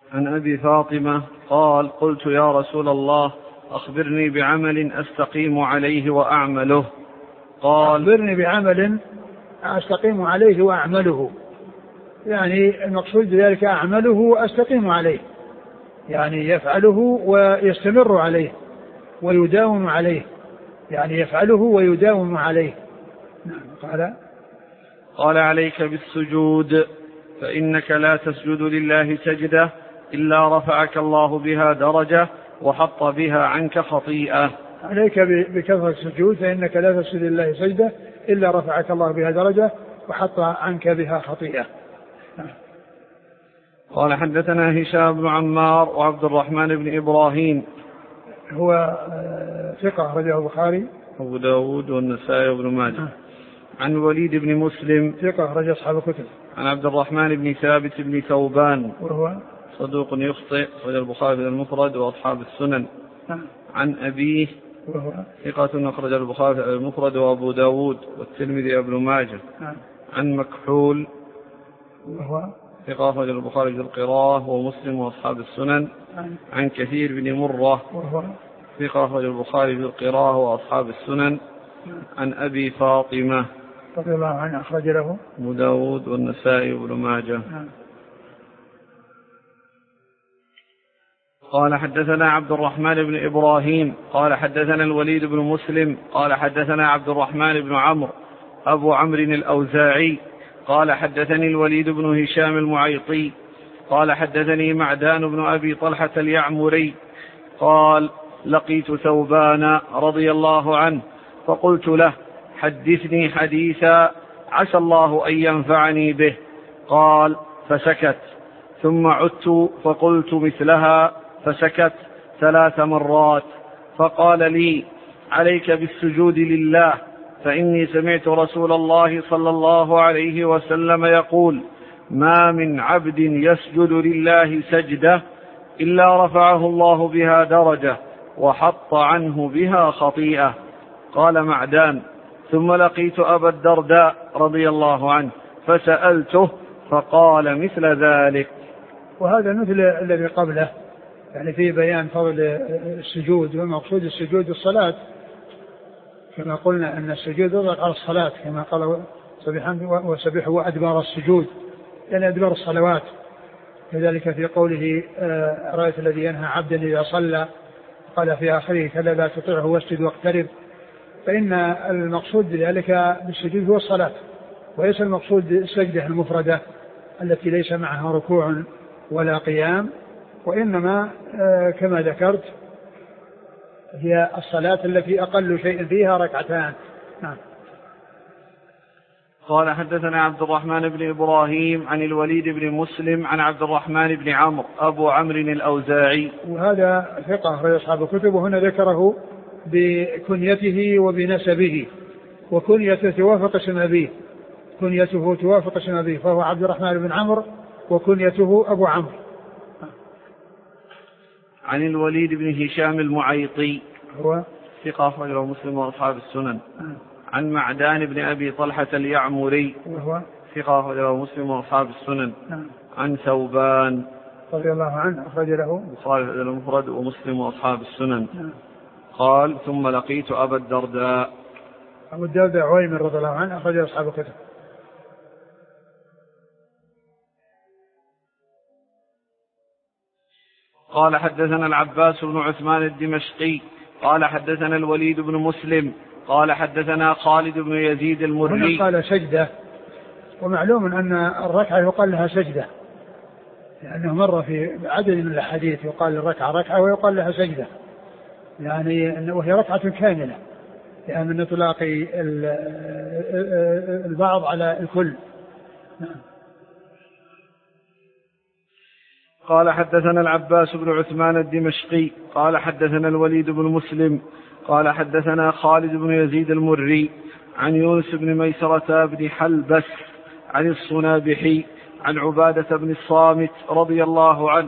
عن أبي فاطمة قال قلت يا رسول الله أخبرني بعمل أستقيم عليه وأعمله. قال أخبرني بعمل أستقيم عليه وأعمله، يعني المقصود بذلك أعمله وأستقيم عليه، يعني يفعله ويستمر عليه ويداوم عليه، يعني يفعله ويداوم عليه. قال عليك بالسجود فإنك لا تسجد لله سجدة إلا رفعك الله بها درجة وحط بها عنك خطيئة. عليك بكثرة السجود فإنك لا تسجد لله سجدة إلا رفعك الله بها درجة وحط عنك بها خطيئة. قال حدثنا هشام بن عمار وعبد الرحمن بن إبراهيم هو ثقة رجله البخاري أبو داود والنسائي وابن ماجه. عن الوليد بن مسلم ثقة رجل أصحاب الكتب. عن عبد الرحمن بن ثابت بن ثوبان وهو صدوق يخطئ رجل البخاري في المفرد وأصحاب السنن. عن أبيه وهو ثقة أخرج البخاري في المفرد وأبو داود والترمذي وابن ماجه. عن مكحول وهو ثقة أخرج البخاري في القراءة ومسلم وأصحاب السنن. عن كثير بن مرة وهو ثقة أخرج البخاري في القراءة وأصحاب السنن. عن أبي فاطمة رضي الله عنه أخرج له أبو داود والنسائي وابن ماجه. قال حدثنا عبد الرحمن بن إبراهيم قال حدثنا الوليد بن مسلم قال حدثنا عبد الرحمن بن عمرو أبو عمرو الأوزاعي قال حدثني الوليد بن هشام المعيطي قال حدثني معدان بن أبي طلحة اليعمري قال لقيت ثوبان رضي الله عنه فقلت له حدثني حديثا عسى الله أن ينفعني به. قال فسكت، ثم عدت فقلت مثلها فسكت 3 مرات. فقال لي عليك بالسجود لله فإني سمعت رسول الله صلى الله عليه وسلم يقول ما من عبد يسجد لله سجدة إلا رفعه الله بها درجة وحط عنه بها خطيئة. قال معدان ثم لقيت أبا الدرداء رضي الله عنه فسألته فقال مثل ذلك. وهذا مثل الذي قبله، يعني في بيان فضل السجود، ومقصود السجود الصلاة كما قلنا أن السجود يطلق على الصلاة كما قال وسبحوا أدبار السجود، يعني أدبار الصلوات. لذلك في قوله رأيت الذي ينهى عبدا إذا صلى قال في آخره كلا لا تطيعه واسجد واقترب. فإن المقصود بذلك بالسجود هو الصلاة، وليس المقصود السجدة المفردة التي ليس معها ركوع ولا قيام، وإنما كما ذكرت هي الصلاة التي أقل شيء فيها 2 ركعتان. نعم. قال حدثنا عبد الرحمن بن إبراهيم عن الوليد بن مسلم عن عبد الرحمن بن عمرو أبو عمرو الأوزاعي، وهذا ثقة في أصحاب الكتب، وهنا ذكره بكنيته وبنسبه، وكنيته توافق اسم أبيه، كنيته توافق اسم أبيه، فهو عبد الرحمن بن عمرو وكنيته أبو عمرو. عن الوليد بن هشام المعيطي هو ثقة أخرجه مسلم وأصحاب السنن. عن معدان بن أبي طلحة اليعمري وهو ثقة أخرجه مسلم وأصحاب السنن. عن ثوبان رضي الله عنه أخرج له البخاري المفرد ومسلم وأصحاب السنن. قال ثم لقيت أبا الدرداء. أبو الدرداء عويمر رضي الله عنه أخرج أصحاب الكتب. قال حدثنا العباس بن عثمان الدمشقي قال حدثنا الوليد بن مسلم قال حدثنا خالد بن يزيد المري. هنا قال سجدة، ومعلوم أن الركعة يقال لها سجدة، لأنه مر في عدد من الحديث يقال الركعة ركعة ويقال لها سجدة، يعني وهي ركعة كاملة، يعني من إطلاق البعض على الكل. قال حدثنا العباس بن عثمان الدمشقي قال حدثنا الوليد بن مسلم قال حدثنا خالد بن يزيد المري عن يونس بن ميسرة بن حلبس عن الصنابحي عن عبادة بن الصامت رضي الله عنه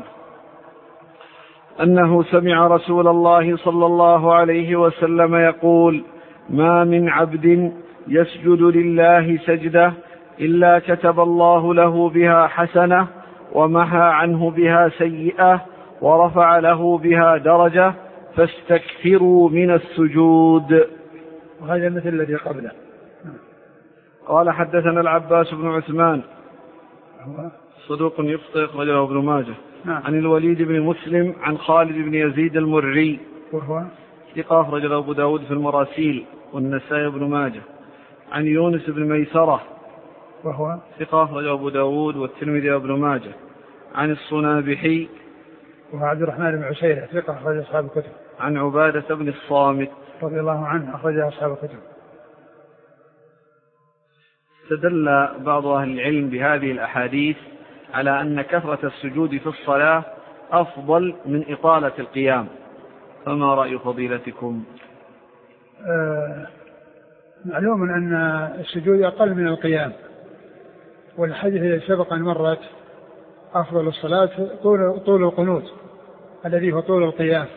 أنه سمع رسول الله صلى الله عليه وسلم يقول ما من عبد يسجد لله سجدة إلا كتب الله له بها حسنة ومحى عنه بها سيئة ورفع له بها درجة، فاستكثروا من السجود. وهذا مثل الذي قبله. قال حدثنا العباس بن عثمان صدوق يخطئ أخرجه ابن ماجه. عن الوليد بن مسلم عن خالد بن يزيد المري وهو ثقة أخرجه أبو داود في المراسيل والنسائي بن ماجه. عن يونس بن ميسرة وهو ثقة أخرجه أبو داود والترمذي وابن ماجه. عن الصنابحي وهو عبد الرحمن بن عشيرة ثقة أخرج أصحاب الكتب. عن عبادة بن الصامت رضي الله عنه أخرج أصحاب الكتب. استدل بعض أهل العلم بهذه الأحاديث على أن كثرة السجود في الصلاة أفضل من إطالة القيام، فما رأي فضيلتكم؟ معلوم أن السجود أقل من القيام، والحديث الذي سبق أن مرت أفضل الصلاة طول القنوت الذي هو طول القيام،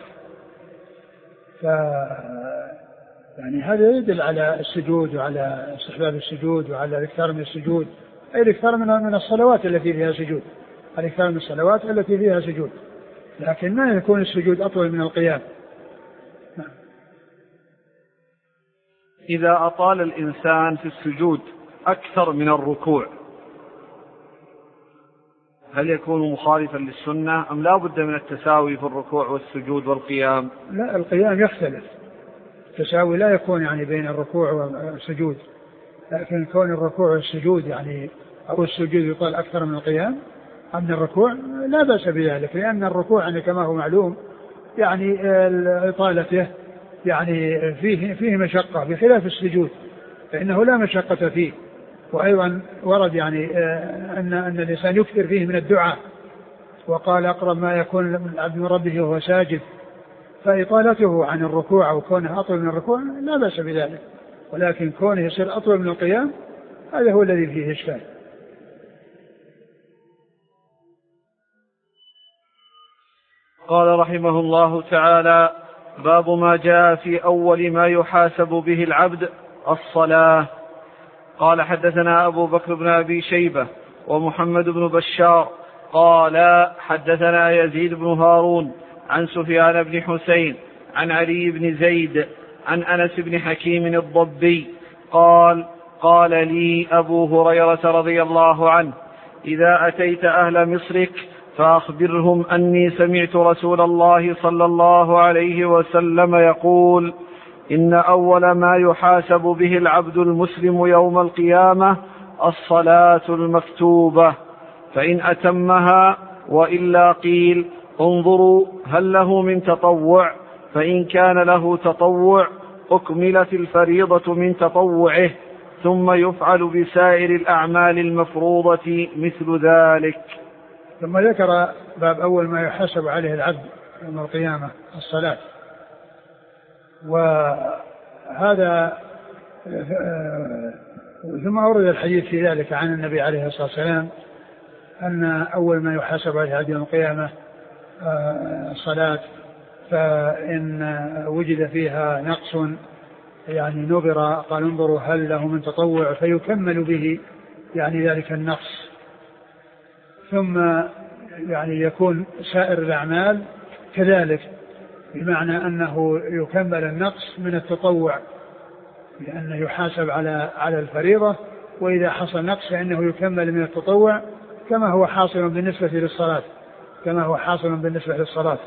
يعني هذا يدل على السجود وعلى استحباب السجود وعلى الإكثار من السجود، أي الإكثار من الصلوات التي فيها سجود، الإكثار من الصلوات التي فيها سجود، لكن ما يكون السجود أطول من القيام. إذا أطال الإنسان في السجود أكثر من الركوع هل يكون مخالفا للسنة أم لا بد من التساوي في الركوع والسجود والقيام؟ لا، القيام يختلف، التساوي لا يكون يعني بين الركوع والسجود، لكن كون الركوع والسجود يعني أو السجود يطال أكثر من القيام أم من الركوع لا بأس بذلك، لأن الركوع يعني كما هو معلوم يعني إطالته يعني فيه مشقة بخلاف السجود فإنه لا مشقة فيه. وأيضا ورد يعني أن الإنسان يكثر فيه من الدعاء، وقال أقرب ما يكون العبد من ربه وهو ساجد، فإطالته عن الركوع أو كونه أطول من الركوع لا بأس بذلك، ولكن كونه يصير أطول من القيام هذا هو الذي فيه إشكال. قال رحمه الله تعالى: باب ما جاء في أول ما يحاسب به العبد الصلاة. قال حدثنا أبو بكر بن أبي شيبة ومحمد بن بشار قال حدثنا يزيد بن هارون عن سفيان بن حسين عن علي بن زيد عن أنس بن حكيم الضبي قال: قال لي أبو هريرة رضي الله عنه: إذا أتيت أهل مصرك فأخبرهم أني سمعت رسول الله صلى الله عليه وسلم يقول: إن أول ما يحاسب به العبد المسلم يوم القيامة الصلاة المكتوبة، فإن أتمها وإلا قيل: انظروا هل له من تطوع، فإن كان له تطوع أكملت الفريضة من تطوعه، ثم يفعل بسائر الأعمال المفروضة مثل ذلك. ثم ذكر باب أول ما يحاسب عليه العبد يوم القيامة الصلاة، وهذا ثم أورد الحديث في ذلك عن النبي عليه الصلاة والسلام أن أول ما يحاسب عليه العبد يوم القيامة الصلاة، فإن وجد فيها نقص يعني نظر، قال: انظروا هل له من تطوع فيكمل به يعني ذلك النقص، ثم يعني يكون سائر الأعمال كذلك، بمعنى أنه يكمل النقص من التطوع لأنه يحاسب على الفريضة، وإذا حصل نقص فإنه يكمل من التطوع كما هو حاصل بالنسبة للصلاة،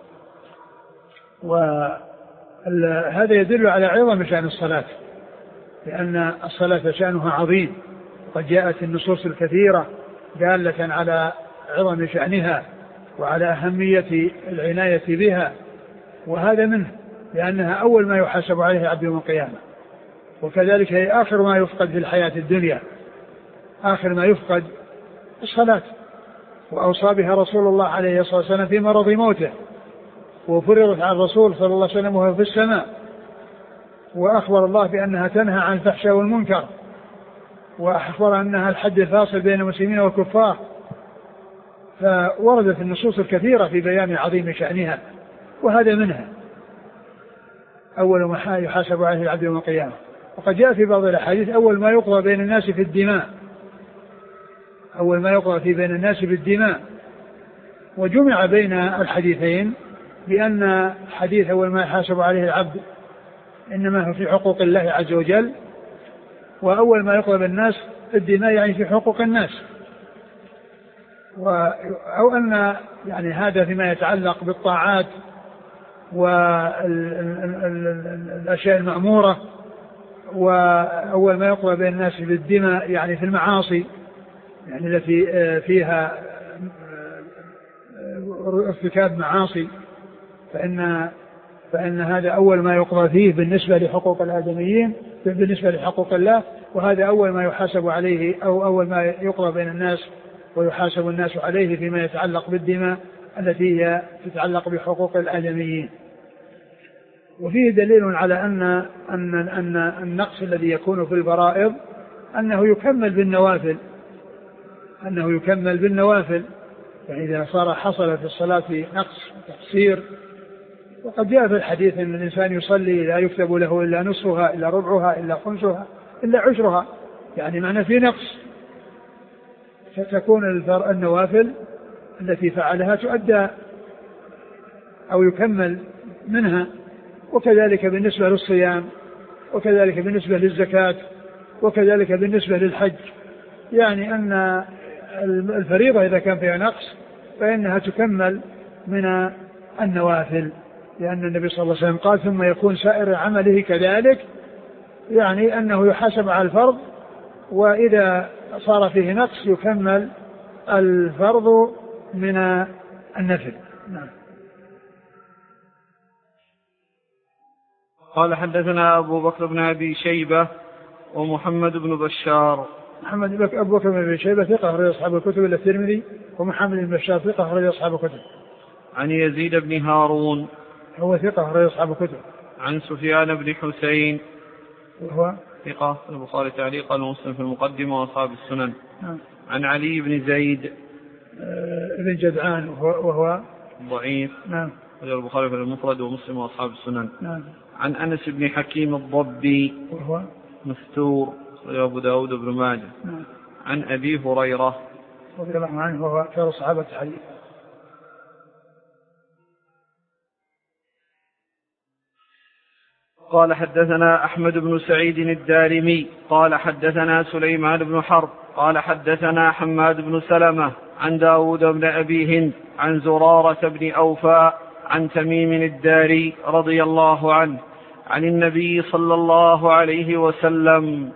وهذا يدل على عظم شأن الصلاة، لأن الصلاة شأنها عظيم، قد جاءت النصوص الكثيرة دالة على عظم شأنها وعلى أهمية العناية بها، وهذا منه، لأنها أول ما يحاسب عليه العبد يوم القيامة، وكذلك هي آخر ما يفقد في الحياة الدنيا، آخر ما يفقد الصلاة، وأوصى بها رسول الله عليه الصلاة والسلام في مرض موته، وفرضت على الرسول صلى الله عليه وسلم وهو في السماء، وأخبر الله بأنها تنهى عن الفحشاء والمنكر، وأخبر أنها الحد الفاصل بين المسلمين والكفار، فوردت النصوص الكثيرة في بيان عظيم شأنها، وهذا منها أول ما يحاسب عليه العبد يوم القيامة. وقد جاء في بعض الأحاديث أول ما يقضى بين الناس في الدماء، أول ما يقضى فيه بين الناس بالدماء. وجمع بين الحديثين بأن حديث أول ما يحاسب عليه العبد إنما هو في حقوق الله عز وجل، وأول ما يقضى بالناس الدماء يعني في حقوق الناس. أو أن يعني هذا فيما يتعلق بالطاعات والأشياء المأمورة، وأول ما يقضى بين الناس بالدماء يعني في المعاصي يعني التي فيها ارتكاب معاصي، فإن هذا أول ما يقضى فيه بالنسبة لحقوق الآدميين بالنسبة لحقوق الله، وهذا أول ما يحاسب عليه أو أول ما يقضى بين الناس ويحاسب الناس عليه فيما يتعلق بالدماء التي هي تتعلق بحقوق الآدميين. وفيه دليل على أن النقص الذي يكون في الفرائض أنه يكمل بالنوافل، فإذا حصل في الصلاة نقص تقصير، وقد جاء في الحديث أن الإنسان يصلي لا يكتب له إلا نصفها إلا ربعها إلا خمسها إلا عشرها، يعني معنى في نقص، فتكون النوافل التي فعلها تؤدى أو يكمل منها. وكذلك بالنسبة للصيام، وكذلك بالنسبة للزكاة، وكذلك بالنسبة للحج، يعني أن الفريضة إذا كان فيها نقص فإنها تكمل من النوافل، لأن النبي صلى الله عليه وسلم قال ثم يكون سائر عمله كذلك، يعني أنه يحاسب على الفرض، وإذا صار فيه نقص يكمل الفرض من النفل. نعم. قال حدثنا أبو بكر بن أبي شيبة ومحمد بن بشار. أبو بكر بن أبي شيبة ثقة أخرج أصحاب الكتب إلا الترمذي، ومحمد بن بشار ثقة أخرج أصحاب الكتب. عن يزيد بن هارون هو ثقة أخرج أصحاب الكتب. عن سفيان بن حسين وهو ثقة البخاري تعليقا ومسلم في المقدمة وأصحاب السنن. عن علي بن زيد بن جدعان وهو ضعيف. نعم. البخاري في المفرد ومسلم وأصحاب السنن. نعم. عن أنس بن حكيم الضبي وهو مستور أبو داود بن ماجه. نعم. عن أبي هريرة رضي الله عنه وهو خير صحابة الحديث. قال حدثنا أحمد بن سعيد الدارمي قال حدثنا سليمان بن حرب قال حدثنا حماد بن سلمة عن داود بن أبي هند عن زرارة بن أوفى عن تميم الداري رضي الله عنه عن النبي صلى الله عليه وسلم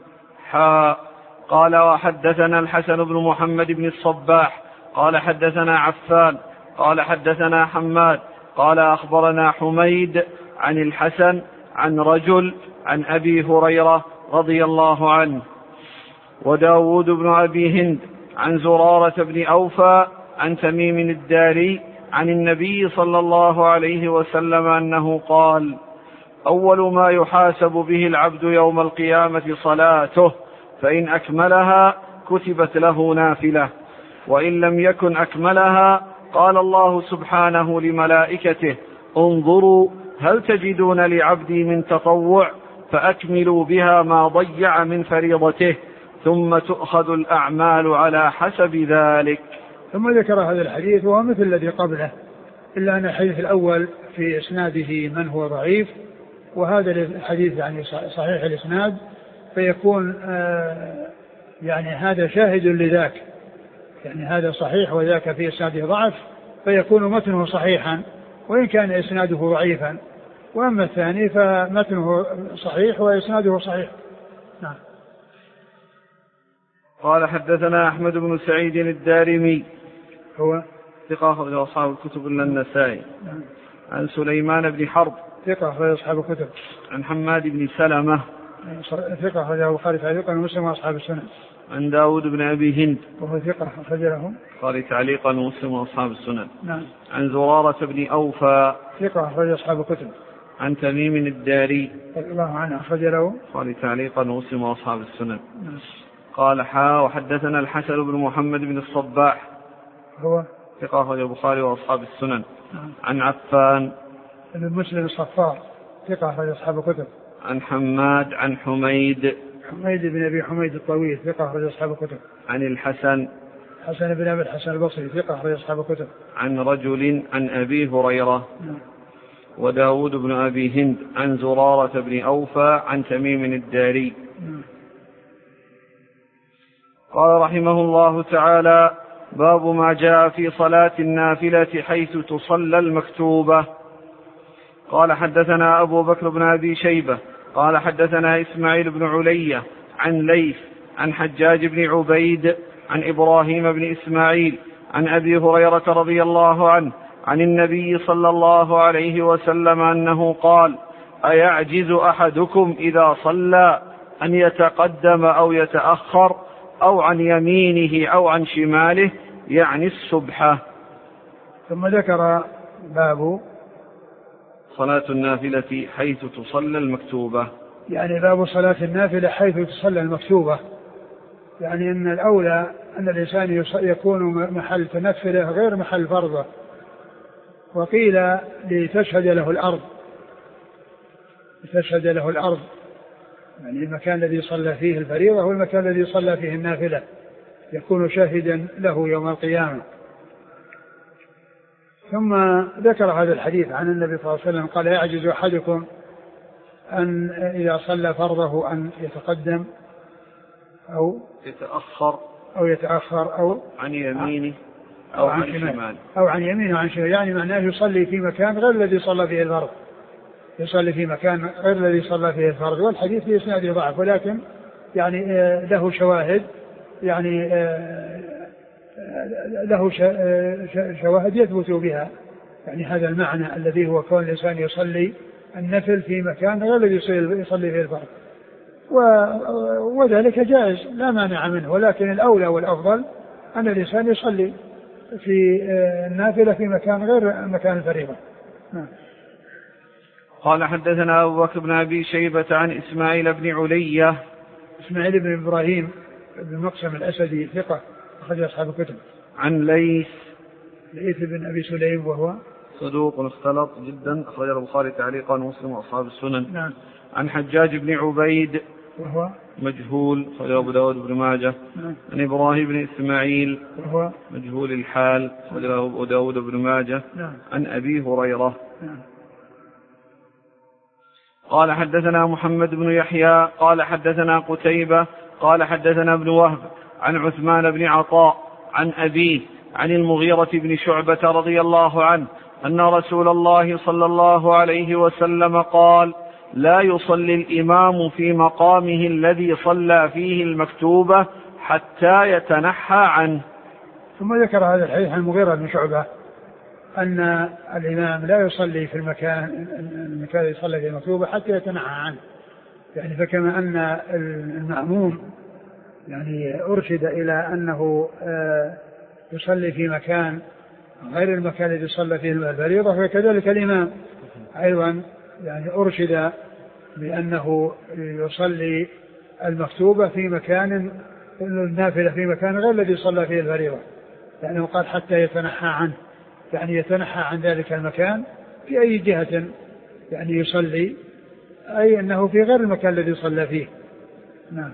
قال وحدثنا الحسن بن محمد بن الصباح قال حدثنا عفان قال حدثنا حماد قال أخبرنا حميد عن الحسن عن رجل عن أبي هريرة رضي الله عنه وداود بن أبي هند عن زرارة بن أوفى عن تميم الداري عن النبي صلى الله عليه وسلم أنه قال أول ما يحاسب به العبد يوم القيامة صلاته، فإن أكملها كتبت له نافلة، وإن لم يكن أكملها قال الله سبحانه لملائكته انظروا هل تجدون لعبدي من تطوع فأكملوا بها ما ضيع من فريضته، ثم تؤخذ الأعمال على حسب ذلك. ثم ذكر هذا الحديث وهو مثل الذي قبله، إلا أن الحديث الأول في إسناده من هو ضعيف، وهذا الحديث يعني صحيح الإسناد، فيكون يعني هذا شاهد لذاك، يعني هذا صحيح وذاك في إسناده ضعف، فيكون متنه صحيحا وإن كان إسناده ضعيفا، وأما الثاني فمتنه صحيح وإسناده صحيح. نعم. قال حدثنا أحمد بن سعيد الدارمي هو ثقة أخرج أصحاب الكتب إلا النسائي. نعم. عن سليمان بن حرب ثقة أخرج أصحاب الكتب. عن حماد بن سلمة ثقة أخرجه البخاري تعليقا ومسلم وأصحاب السنن. عن داود بن أبي هند وهو ثقة أخرج له البخاري تعليقا ومسلم وأصحاب السنن. نعم. عن زرارة بن أوفى ثقة أخرج أصحاب الكتب. عن تميم الداري رضي الله عنه أخرج له البخاري تعليقا ومسلم وأصحاب السنن. نعم. قال وحدثنا الحسن بن محمد بن الصباح هو ثقة أخرج البخاري وأصحاب السنن. نعم. عن عفان بن مسلم الصفار ثقة أخرج أصحاب الكتب. عن حماد عن حميد حميد بن أبي حميد الطويل ثقة أخرج أصحاب الكتب. عن الحسن حسن بن أبي الحسن البصري ثقة أخرج أصحاب الكتب. عن رجل عن أبي هريرة. وداود بن أبي هند عن زرارة بن أوفى عن تميم الداري. قال رحمه الله تعالى: باب ما جاء في صلاة النافلة حيث تصلى المكتوبة. قال حدثنا أبو بكر بن أبي شيبة قال حدثنا إسماعيل بن علية عن ليث عن حجاج بن عبيد عن إبراهيم بن إسماعيل عن أبي هريرة رضي الله عنه عن النبي صلى الله عليه وسلم أنه قال: أيعجز أحدكم إذا صلى أن يتقدم أو يتأخر أو عن يمينه أو عن شماله، يعني السبحة. ثم ذكر باب صلاة النافلة حيث تصلى المكتوبة، يعني باب صلاة النافلة حيث تصلى المكتوبة، يعني أن الأولى أن الإنسان يكون محل تنفله غير محل فرضه. وقيل لتشهد له الأرض، لتشهد له الأرض، يعني المكان الذي صلى فيه الفريضة والمكان الذي صلى فيه النافلة يكون شاهدا له يوم القيامة. ثم ذكر هذا الحديث عن النبي صلى الله عليه وسلم قال: يعجز أحدكم أن إذا صلى فرضه أن يتقدم أو يتأخر أو عن يمينه أو عن شماله أو عن يمينه وعن شماله، يعني معناه يصلي في مكان غير الذي صلى فيه الفرض، يصلي في مكان غير الذي صلى فيه الفرض. والحديث في إسناده ضعف، ولكن يعني له شواهد، يعني له شواهد يثبت بها يعني هذا المعنى الذي هو كون الإنسان يصلي النفل في مكان غير الذي يصلي فيه الفرض، وذلك جائز لا مانع منه، ولكن الأولى والأفضل أن الإنسان يصلي في النافلة في مكان غير مكان الفريضة. قال حدثنا أبو بكر بن أبي شيبة عن إسماعيل بن علية. إسماعيل بن إبراهيم بن مقسم الأسدي ثقة أخرج أصحاب الكتب. عن ليث بن أبي سليم وهو صدوق اختلط جدا أخرجه البخاري تعليقا ومسلم وأصحاب السنن. نعم. عن حجاج بن عبيد وهو مجهول أخرجه أبو داود بن ماجه. نعم. عن إبراهيم بن إسماعيل وهو مجهول الحال أخرجه أبو داود بن ماجه. نعم. عن أبي هريرة. نعم. قال حدثنا محمد بن يحيى قال حدثنا قتيبة قال حدثنا ابن وهب عن عثمان بن عطاء عن أبيه عن المغيرة بن شعبة رضي الله عنه أن رسول الله صلى الله عليه وسلم قال: لا يصلي الإمام في مقامه الذي صلى فيه المكتوبة حتى يتنحى عنه. ثم ذكر هذا الحديث عن المغيرة بن شعبة أن الإمام لا يصلي في المكان الذي يصلي فيه المكتوبة حتى يتنحى عنه، يعني فكما أن المأموم يعني أرشد إلى أنه يصلي في مكان غير المكان الذي صلى فيه الفريضة، فكذلك الإمام أيضا يعني أرشد بأنه يصلي المكتوبة في مكان النافلة في مكان غير الذي صلى فيه الفريضة، لأنه قال حتى يتنحى عنه، يعني يتنحى عن ذلك المكان في أي جهة يعني يصلي، أي أنه في غير المكان الذي صلى فيه. نعم.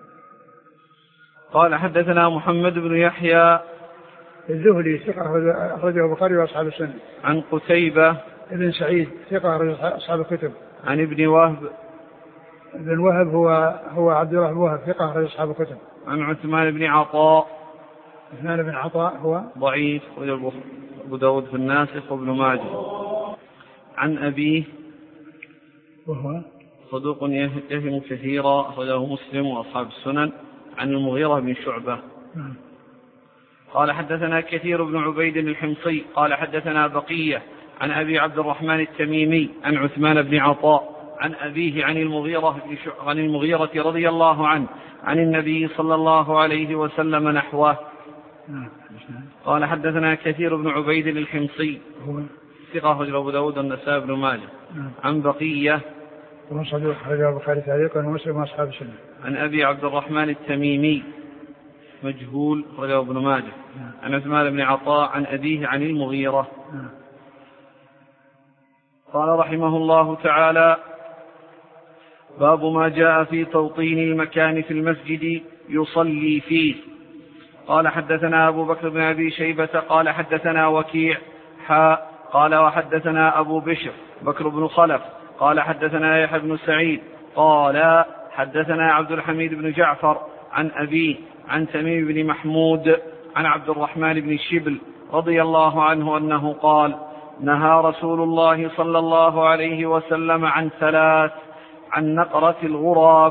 قال حدثنا محمد بن يحيى الذهلي ثقة أخرجه البخاري وأصحاب السنة. عن قتيبة ابن سعيد ثقة أخرج أصحاب الكتب. عن ابن وهب ابن وهب هو عبد الله بن وهب ثقة أخرج أصحاب الكتب. عن عثمان بن عطاء. عثمان بن عطاء هو ضعيف أخرج أبو داود في الناسخ وابن ماجه. عن أبيه وهو صدوق يهم كثيرا أخرجه مسلم وأصحاب السنن. عن المغيرة بن شعبة. قال حدثنا كثير بن عبيد الحمصي قال حدثنا بقية عن أبي عبد الرحمن التميمي عن عثمان بن عطاء عن أبيه عن المغيرة رضي الله عنه عن النبي صلى الله عليه وسلم نحوه. قال حدثنا كثير بن عبيد الحمصي ثقة أخرج أبو داود والنسائي بن ماجه. عن بقية وهو صدوق أخرج البخاري تعليقا ومسلم وأصحاب السنة. عن أبي عبد الرحمن التميمي مجهول أخرجه ابن ماجه. عن عثمان بن عطاء عن أبيه عن المغيرة. قال رحمه الله تعالى: باب ما جاء في توطين المكان في المسجد يصلي فيه. قال حدثنا أبو بكر بن أبي شيبة قال حدثنا وكيع قال وحدثنا أبو بشر بكر بن خلف قال حدثنا يحيى بن سعيد قال حدثنا عبد الحميد بن جعفر عن أبيه عن تميم بن محمود عن عبد الرحمن بن شبل رضي الله عنه أنه قال نهى رسول الله صلى الله عليه وسلم عن ثلاث: عن نقرة الغراب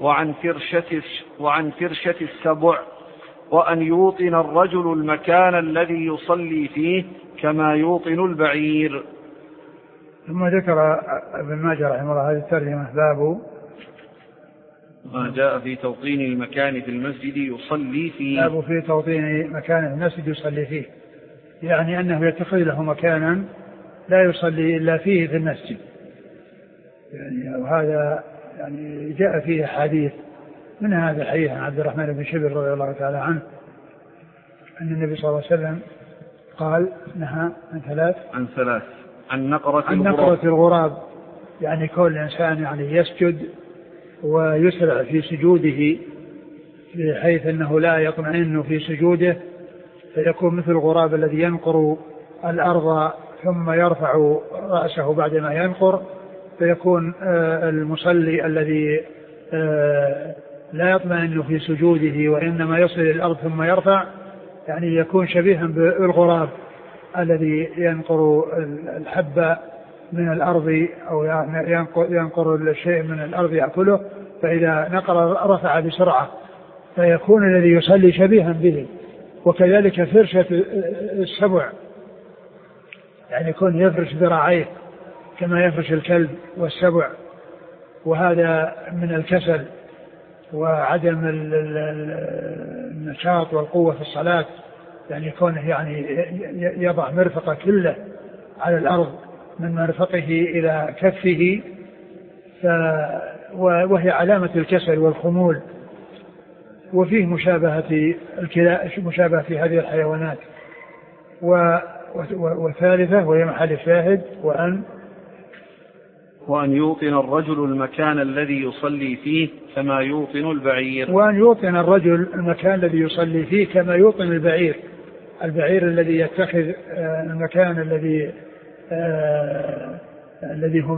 وعن فرشة السبع وأن يوطن الرجل المكان الذي يصلي فيه كما يوطن البعير. ثم ذكر ابن ماجه رحمه الله هذه الترجمة: باب ما جاء في توطين المكان في المسجد يصلي فيه. باب في توطين مكان المسجد يصلي فيه، يعني أنه يتخذ له مكانا لا يصلي إلا فيه في المسجد. يعني وهذا يعني جاء فيه حديث من هذا الحديث عن عبد الرحمن بن شبل رضي الله تعالى عنه أن النبي صلى الله عليه وسلم قال نهى عن ثلاث: عن نقرة الغراب، يعني كل إنسان يعني يسجد ويسرع في سجوده بحيث أنه لا يطمئن في سجوده فيكون مثل الغراب الذي ينقر الأرض ثم يرفع رأسه بعدما ينقر، فيكون المصلي الذي لا يطمئن في سجوده وإنما يصل إلى الأرض ثم يرفع، يعني يكون شبيها بالغراب الذي ينقر الحبة من الأرض أو ينقر الشيء من الأرض يأكله، فإذا نقر رفع بسرعة، فيكون الذي يصلي شبيها به. وكذلك فرشة السبع، يعني يكون يفرش ذراعيه كما يفرش الكلب والسبع، وهذا من الكسل وعدم النشاط والقوة في الصلاة، يعني يكونه يعني يضع مرفقه كله على الأرض من مرفقه إلى كفه، وهي علامة الكسل والخمول. وفيه مشابهة في هذه الحيوانات. وثالثة وهي محل الشاهد: وأن يوطن الرجل المكان الذي يصلي فيه كما يوطن البعير. وأن يوطن الرجل المكان الذي يصلي فيه كما يوطن البعير. البعير الذي يتخذ المكان الذي هو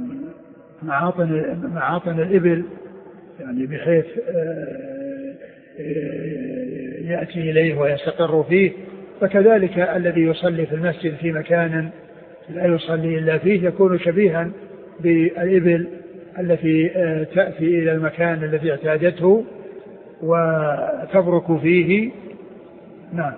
معاطن الإبل، يعني بحيث يأتي إليه ويستقر فيه. فكذلك الذي يصلي في المسجد في مكان لا يصلي إلا فيه يكون شبيها بالإبل التي تأتي إلى المكان الذي اعتادته وتبرك فيه. نعم.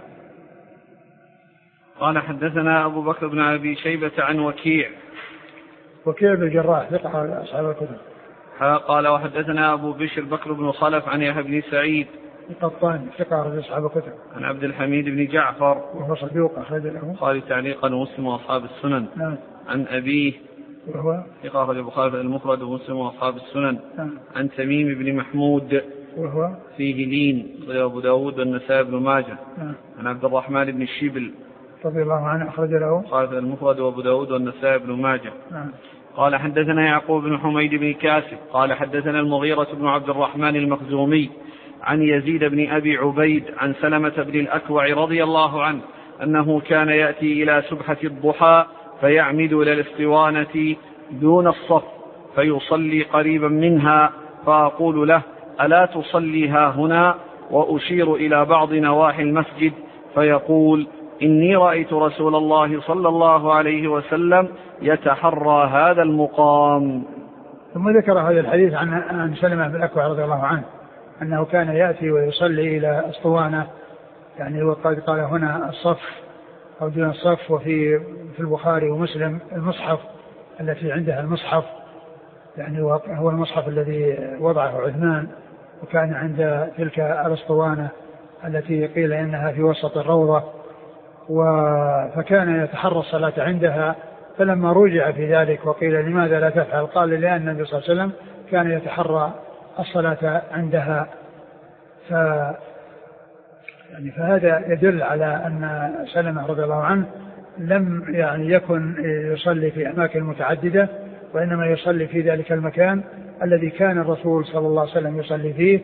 قال حدثنا أبو بكر بن أبي شيبة عن وكيع بن الجراح ثقة أصحاب الكتب. قال وحدثنا أبو بشر بكر بن خلف عن يحيى بن سعيد القطان ثقة أصحاب الكتب. عن عبد الحميد بن جعفر وهو صدوق أخرج له البخاري تعليقا ومسلم وأصحاب السنن. نعم. عن أبيه وهو ثقة أخرج البخاري المفرد ومسلم وأصحاب السنن. نعم. عن تميم بن محمود وهو فيه لين أبو داود والنسائي بن ماجه. نعم. عن عبد الرحمن بن شبل رضي الله عنه أخرج له البخاري المفرد وأبو داود والنسائي بن ماجه. نعم. قال حدثنا يعقوب بن حميد بن كاسب قال حدثنا المغيرة بن عبد الرحمن المخزومي عن يزيد بن أبي عبيد عن سلمة بن الأكوع رضي الله عنه أنه كان يأتي إلى سبحة الضحى فيعمد إلى الاسطوانة دون الصف فيصلي قريبا منها، فأقول له: ألا تصلي ها هنا؟ وأشير إلى بعض نواحي المسجد فيقول: إني رأيت رسول الله صلى الله عليه وسلم يتحرى هذا المقام. ثم ذكر هذا الحديث عن سلمة بن الأكوع رضي الله عنه أنه كان يأتي ويصلي إلى أسطوانة، يعني وقد قال هنا الصف أو دون الصف، وفي البخاري ومسلم المصحف التي عندها المصحف، يعني هو المصحف الذي وضعه عثمان وكان عند تلك الأسطوانة التي قيل إنها في وسط الروضة، فكان يتحرى الصلاة عندها. فلما رجع في ذلك وقيل لماذا لا تفعل؟ قال: لأن النبي صلى الله عليه وسلم كان يتحرى الصلاة عندها. فهذا يدل على أن سلمة رضي الله عنه لم يعني يكن يصلي في أماكن متعددة، وإنما يصلي في ذلك المكان الذي كان الرسول صلى الله عليه وسلم يصلي فيه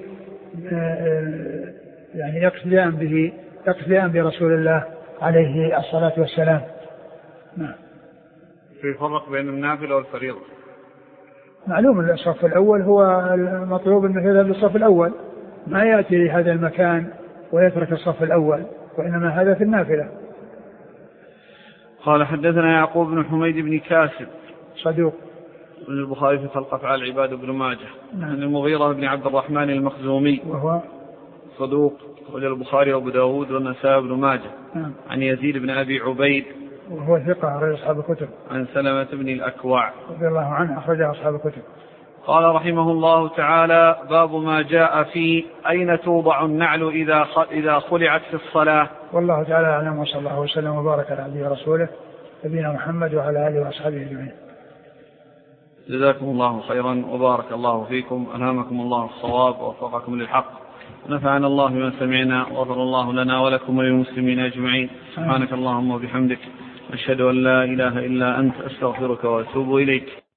يعني يقتديان برسول الله عليه الصلاة والسلام. نعم. في فرق بين النافلة والفريضة؟ معلوم أن الصف الأول هو المطلوب أنه يذهب للصف الأول، ما يأتي لهذا المكان ويترك الصف الأول، وإنما هذا في النافلة. قال حدثنا يعقوب بن حميد بن كاسب صدوق من البخاري في خلق أفعال العباد بن ماجه. نعم. عن المغيرة بن عبد الرحمن المخزومي وهو صدوق وجه البخاري وابو داود والنسائي بن ماجه. نعم. عن يزيد بن أبي عبيد وهو ثقة غير أصحاب الكتب. عن سلمة بن الأكوع رضي الله عنه أخرجه أصحاب الكتب. قال رحمه الله تعالى: باب ما جاء في أين توضع النعل إذا خلعت في الصلاة. والله تعالى أعلم، وصلى الله وسلم وبارك على عبده ورسوله نبينا محمد وعلى آله وأصحابه أجمعين. جزاكم الله خيرا وبارك الله فيكم، ألهمكم الله الصواب ووفقكم للحق، نفعنا الله بما سمعنا وغفر الله لنا ولكم وللمسلمين أجمعين. سبحانك اللهم وبحمدك، أشهد أن لا إله إلا أنت، أستغفرك وأتوب إليك.